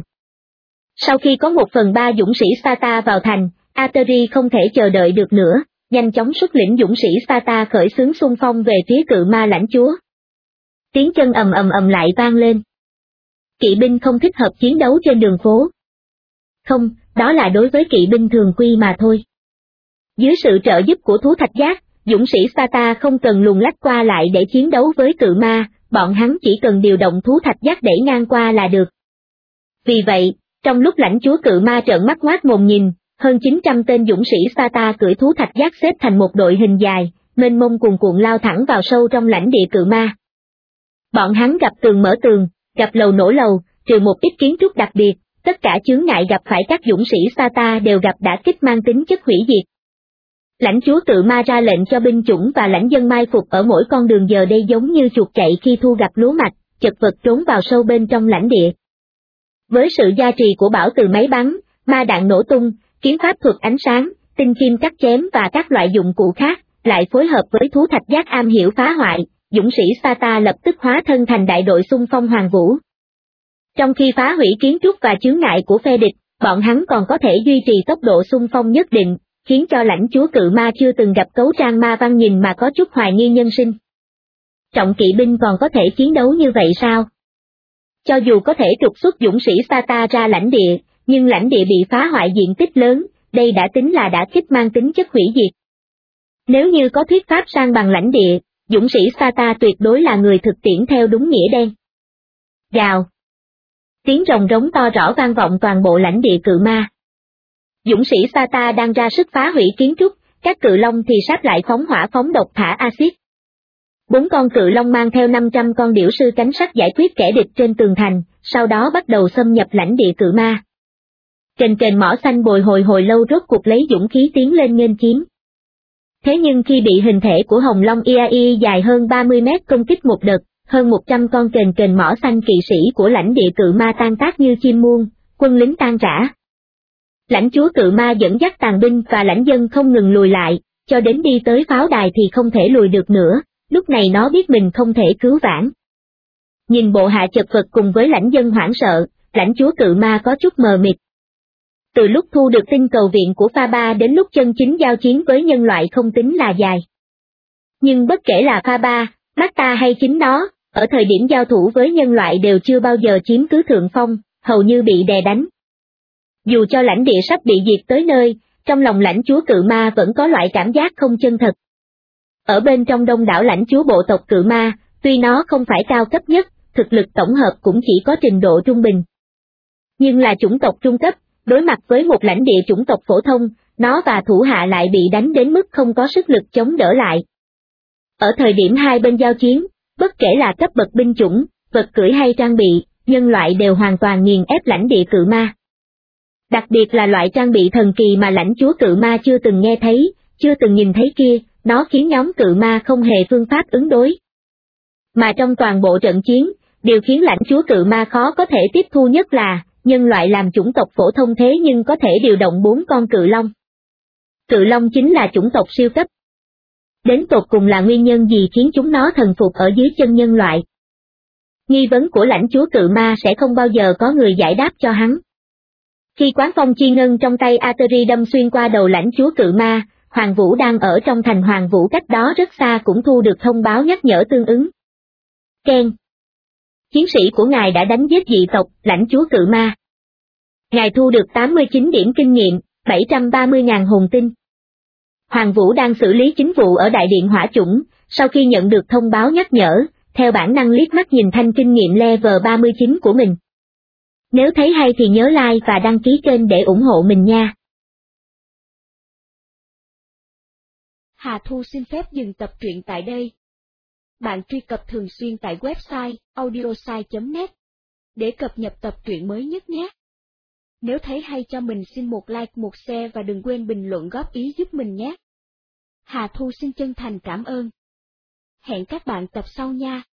Sau khi có 1/3 dũng sĩ Sata vào thành, Ateri không thể chờ đợi được nữa, nhanh chóng xuất lĩnh dũng sĩ Sata khởi xướng xung phong về phía cự ma lãnh chúa. Tiếng chân ầm ầm ầm lại vang lên. Kỵ binh không thích hợp chiến đấu trên đường phố. Không, đó là đối với kỵ binh thường quy mà thôi. Dưới sự trợ giúp của thú thạch giác, dũng sĩ Sata không cần luồn lách qua lại để chiến đấu với cự ma, bọn hắn chỉ cần điều động thú thạch giác đẩy ngang qua là được. Vì vậy, trong lúc lãnh chúa cự ma trợn mắt ngoác mồm nhìn, hơn 900 tên dũng sĩ Sata cưỡi thú thạch giác xếp thành một đội hình dài, mênh mông cuồn cuộn lao thẳng vào sâu trong lãnh địa cự ma. Bọn hắn gặp tường mở tường, gặp lầu nổ lầu, trừ một ít kiến trúc đặc biệt, tất cả chướng ngại gặp phải các dũng sĩ Sata đều gặp đả kích mang tính chất hủy diệt. Lãnh chúa cự ma ra lệnh cho binh chủng và lãnh dân mai phục ở mỗi con đường giờ đây giống như chuột chạy khi thu gặp lúa mạch, chật vật trốn vào sâu bên trong lãnh địa. Với sự gia trì của bảo từ máy bắn, ma đạn nổ tung, kiếm pháp thuật ánh sáng, tinh kim cắt chém và các loại dụng cụ khác, lại phối hợp với thú thạch giác am hiểu phá hoại, dũng sĩ Sata lập tức hóa thân thành đại đội xung phong hoàng vũ. Trong khi phá hủy kiến trúc và chướng ngại của phe địch, bọn hắn còn có thể duy trì tốc độ xung phong nhất định, khiến cho lãnh chúa cự ma chưa từng gặp cấu trang ma văn nhìn mà có chút hoài nghi nhân sinh. Trọng kỵ binh còn có thể chiến đấu như vậy sao? Cho dù có thể trục xuất dũng sĩ Sata ra lãnh địa, nhưng lãnh địa bị phá hoại diện tích lớn, đây đã tính là đả kích mang tính chất hủy diệt. Nếu như có thuyết pháp san bằng lãnh địa, dũng sĩ Sata tuyệt đối là người thực tiễn theo đúng nghĩa đen. Gào. Tiếng rồng rống to rõ vang vọng toàn bộ lãnh địa cự ma. Dũng sĩ Sata đang ra sức phá hủy kiến trúc, các cự long thì sát lại phóng hỏa phóng độc thả axit. 4 con cự long mang theo 500 con điểu sư cánh sắt giải quyết kẻ địch trên tường thành, sau đó bắt đầu xâm nhập lãnh địa cự ma. Kền mỏ xanh bồi hồi lâu rốt cuộc lấy dũng khí tiến lên nghênh chiếm. Thế nhưng khi bị hình thể của hồng long IAI dài hơn 30 mét công kích một đợt, hơn 100 con kền mỏ xanh kỵ sĩ của lãnh địa cự ma tan tác như chim muông, quân lính tan rã. Lãnh chúa cự ma dẫn dắt tàn binh và lãnh dân không ngừng lùi lại, cho đến đi tới pháo đài thì không thể lùi được nữa, lúc này nó biết mình không thể cứu vãn. Nhìn bộ hạ chật vật cùng với lãnh dân hoảng sợ, lãnh chúa cự ma có chút mờ mịt. Từ lúc thu được tin cầu viện của Pha Ba đến lúc chân chính giao chiến với nhân loại không tính là dài. Nhưng bất kể là Pha Ba, Macta hay chính nó, ở thời điểm giao thủ với nhân loại đều chưa bao giờ chiếm cứ thượng phong, hầu như bị đè đánh. Dù cho lãnh địa sắp bị diệt tới nơi, trong lòng lãnh chúa cự ma vẫn có loại cảm giác không chân thật. Ở bên trong đông đảo lãnh chúa bộ tộc cự ma, tuy nó không phải cao cấp nhất, thực lực tổng hợp cũng chỉ có trình độ trung bình. Nhưng là chủng tộc trung cấp, đối mặt với một lãnh địa chủng tộc phổ thông, nó và thủ hạ lại bị đánh đến mức không có sức lực chống đỡ lại. Ở thời điểm hai bên giao chiến, bất kể là cấp bậc binh chủng, vật cưỡi hay trang bị, nhân loại đều hoàn toàn nghiền ép lãnh địa cự ma. Đặc biệt là loại trang bị thần kỳ mà lãnh chúa cự ma chưa từng nghe thấy, chưa từng nhìn thấy kia, nó khiến nhóm cự ma không hề phương pháp ứng đối. Mà trong toàn bộ trận chiến, điều khiến lãnh chúa cự ma khó có thể tiếp thu nhất là, nhân loại làm chủng tộc phổ thông thế nhưng có thể điều động 4 con cự long. Cự long chính là chủng tộc siêu cấp. Đến tột cùng là nguyên nhân gì khiến chúng nó thần phục ở dưới chân nhân loại? Nghi vấn của lãnh chúa cự ma sẽ không bao giờ có người giải đáp cho hắn. Khi quán phong chi ngân trong tay Ateri đâm xuyên qua đầu lãnh chúa cự ma, Hoàng Vũ đang ở trong thành Hoàng Vũ cách đó rất xa cũng thu được thông báo nhắc nhở tương ứng. Keng. Chiến sĩ của ngài đã đánh giết dị tộc, lãnh chúa cự ma. Ngài thu được 89 điểm kinh nghiệm, 730.000 hồn tinh. Hoàng Vũ đang xử lý chính vụ ở Đại điện Hỏa Chủng, sau khi nhận được thông báo nhắc nhở, theo bản năng liếc mắt nhìn thanh kinh nghiệm level 39 của mình. Nếu thấy hay thì nhớ like và đăng ký kênh để ủng hộ mình nha. Hà Thu xin phép dừng tập truyện tại đây. Bạn truy cập thường xuyên tại website audiosai.net để cập nhật tập truyện mới nhất nhé. Nếu thấy hay cho mình xin một like, một share và đừng quên bình luận góp ý giúp mình nhé. Hà Thu xin chân thành cảm ơn. Hẹn các bạn tập sau nha.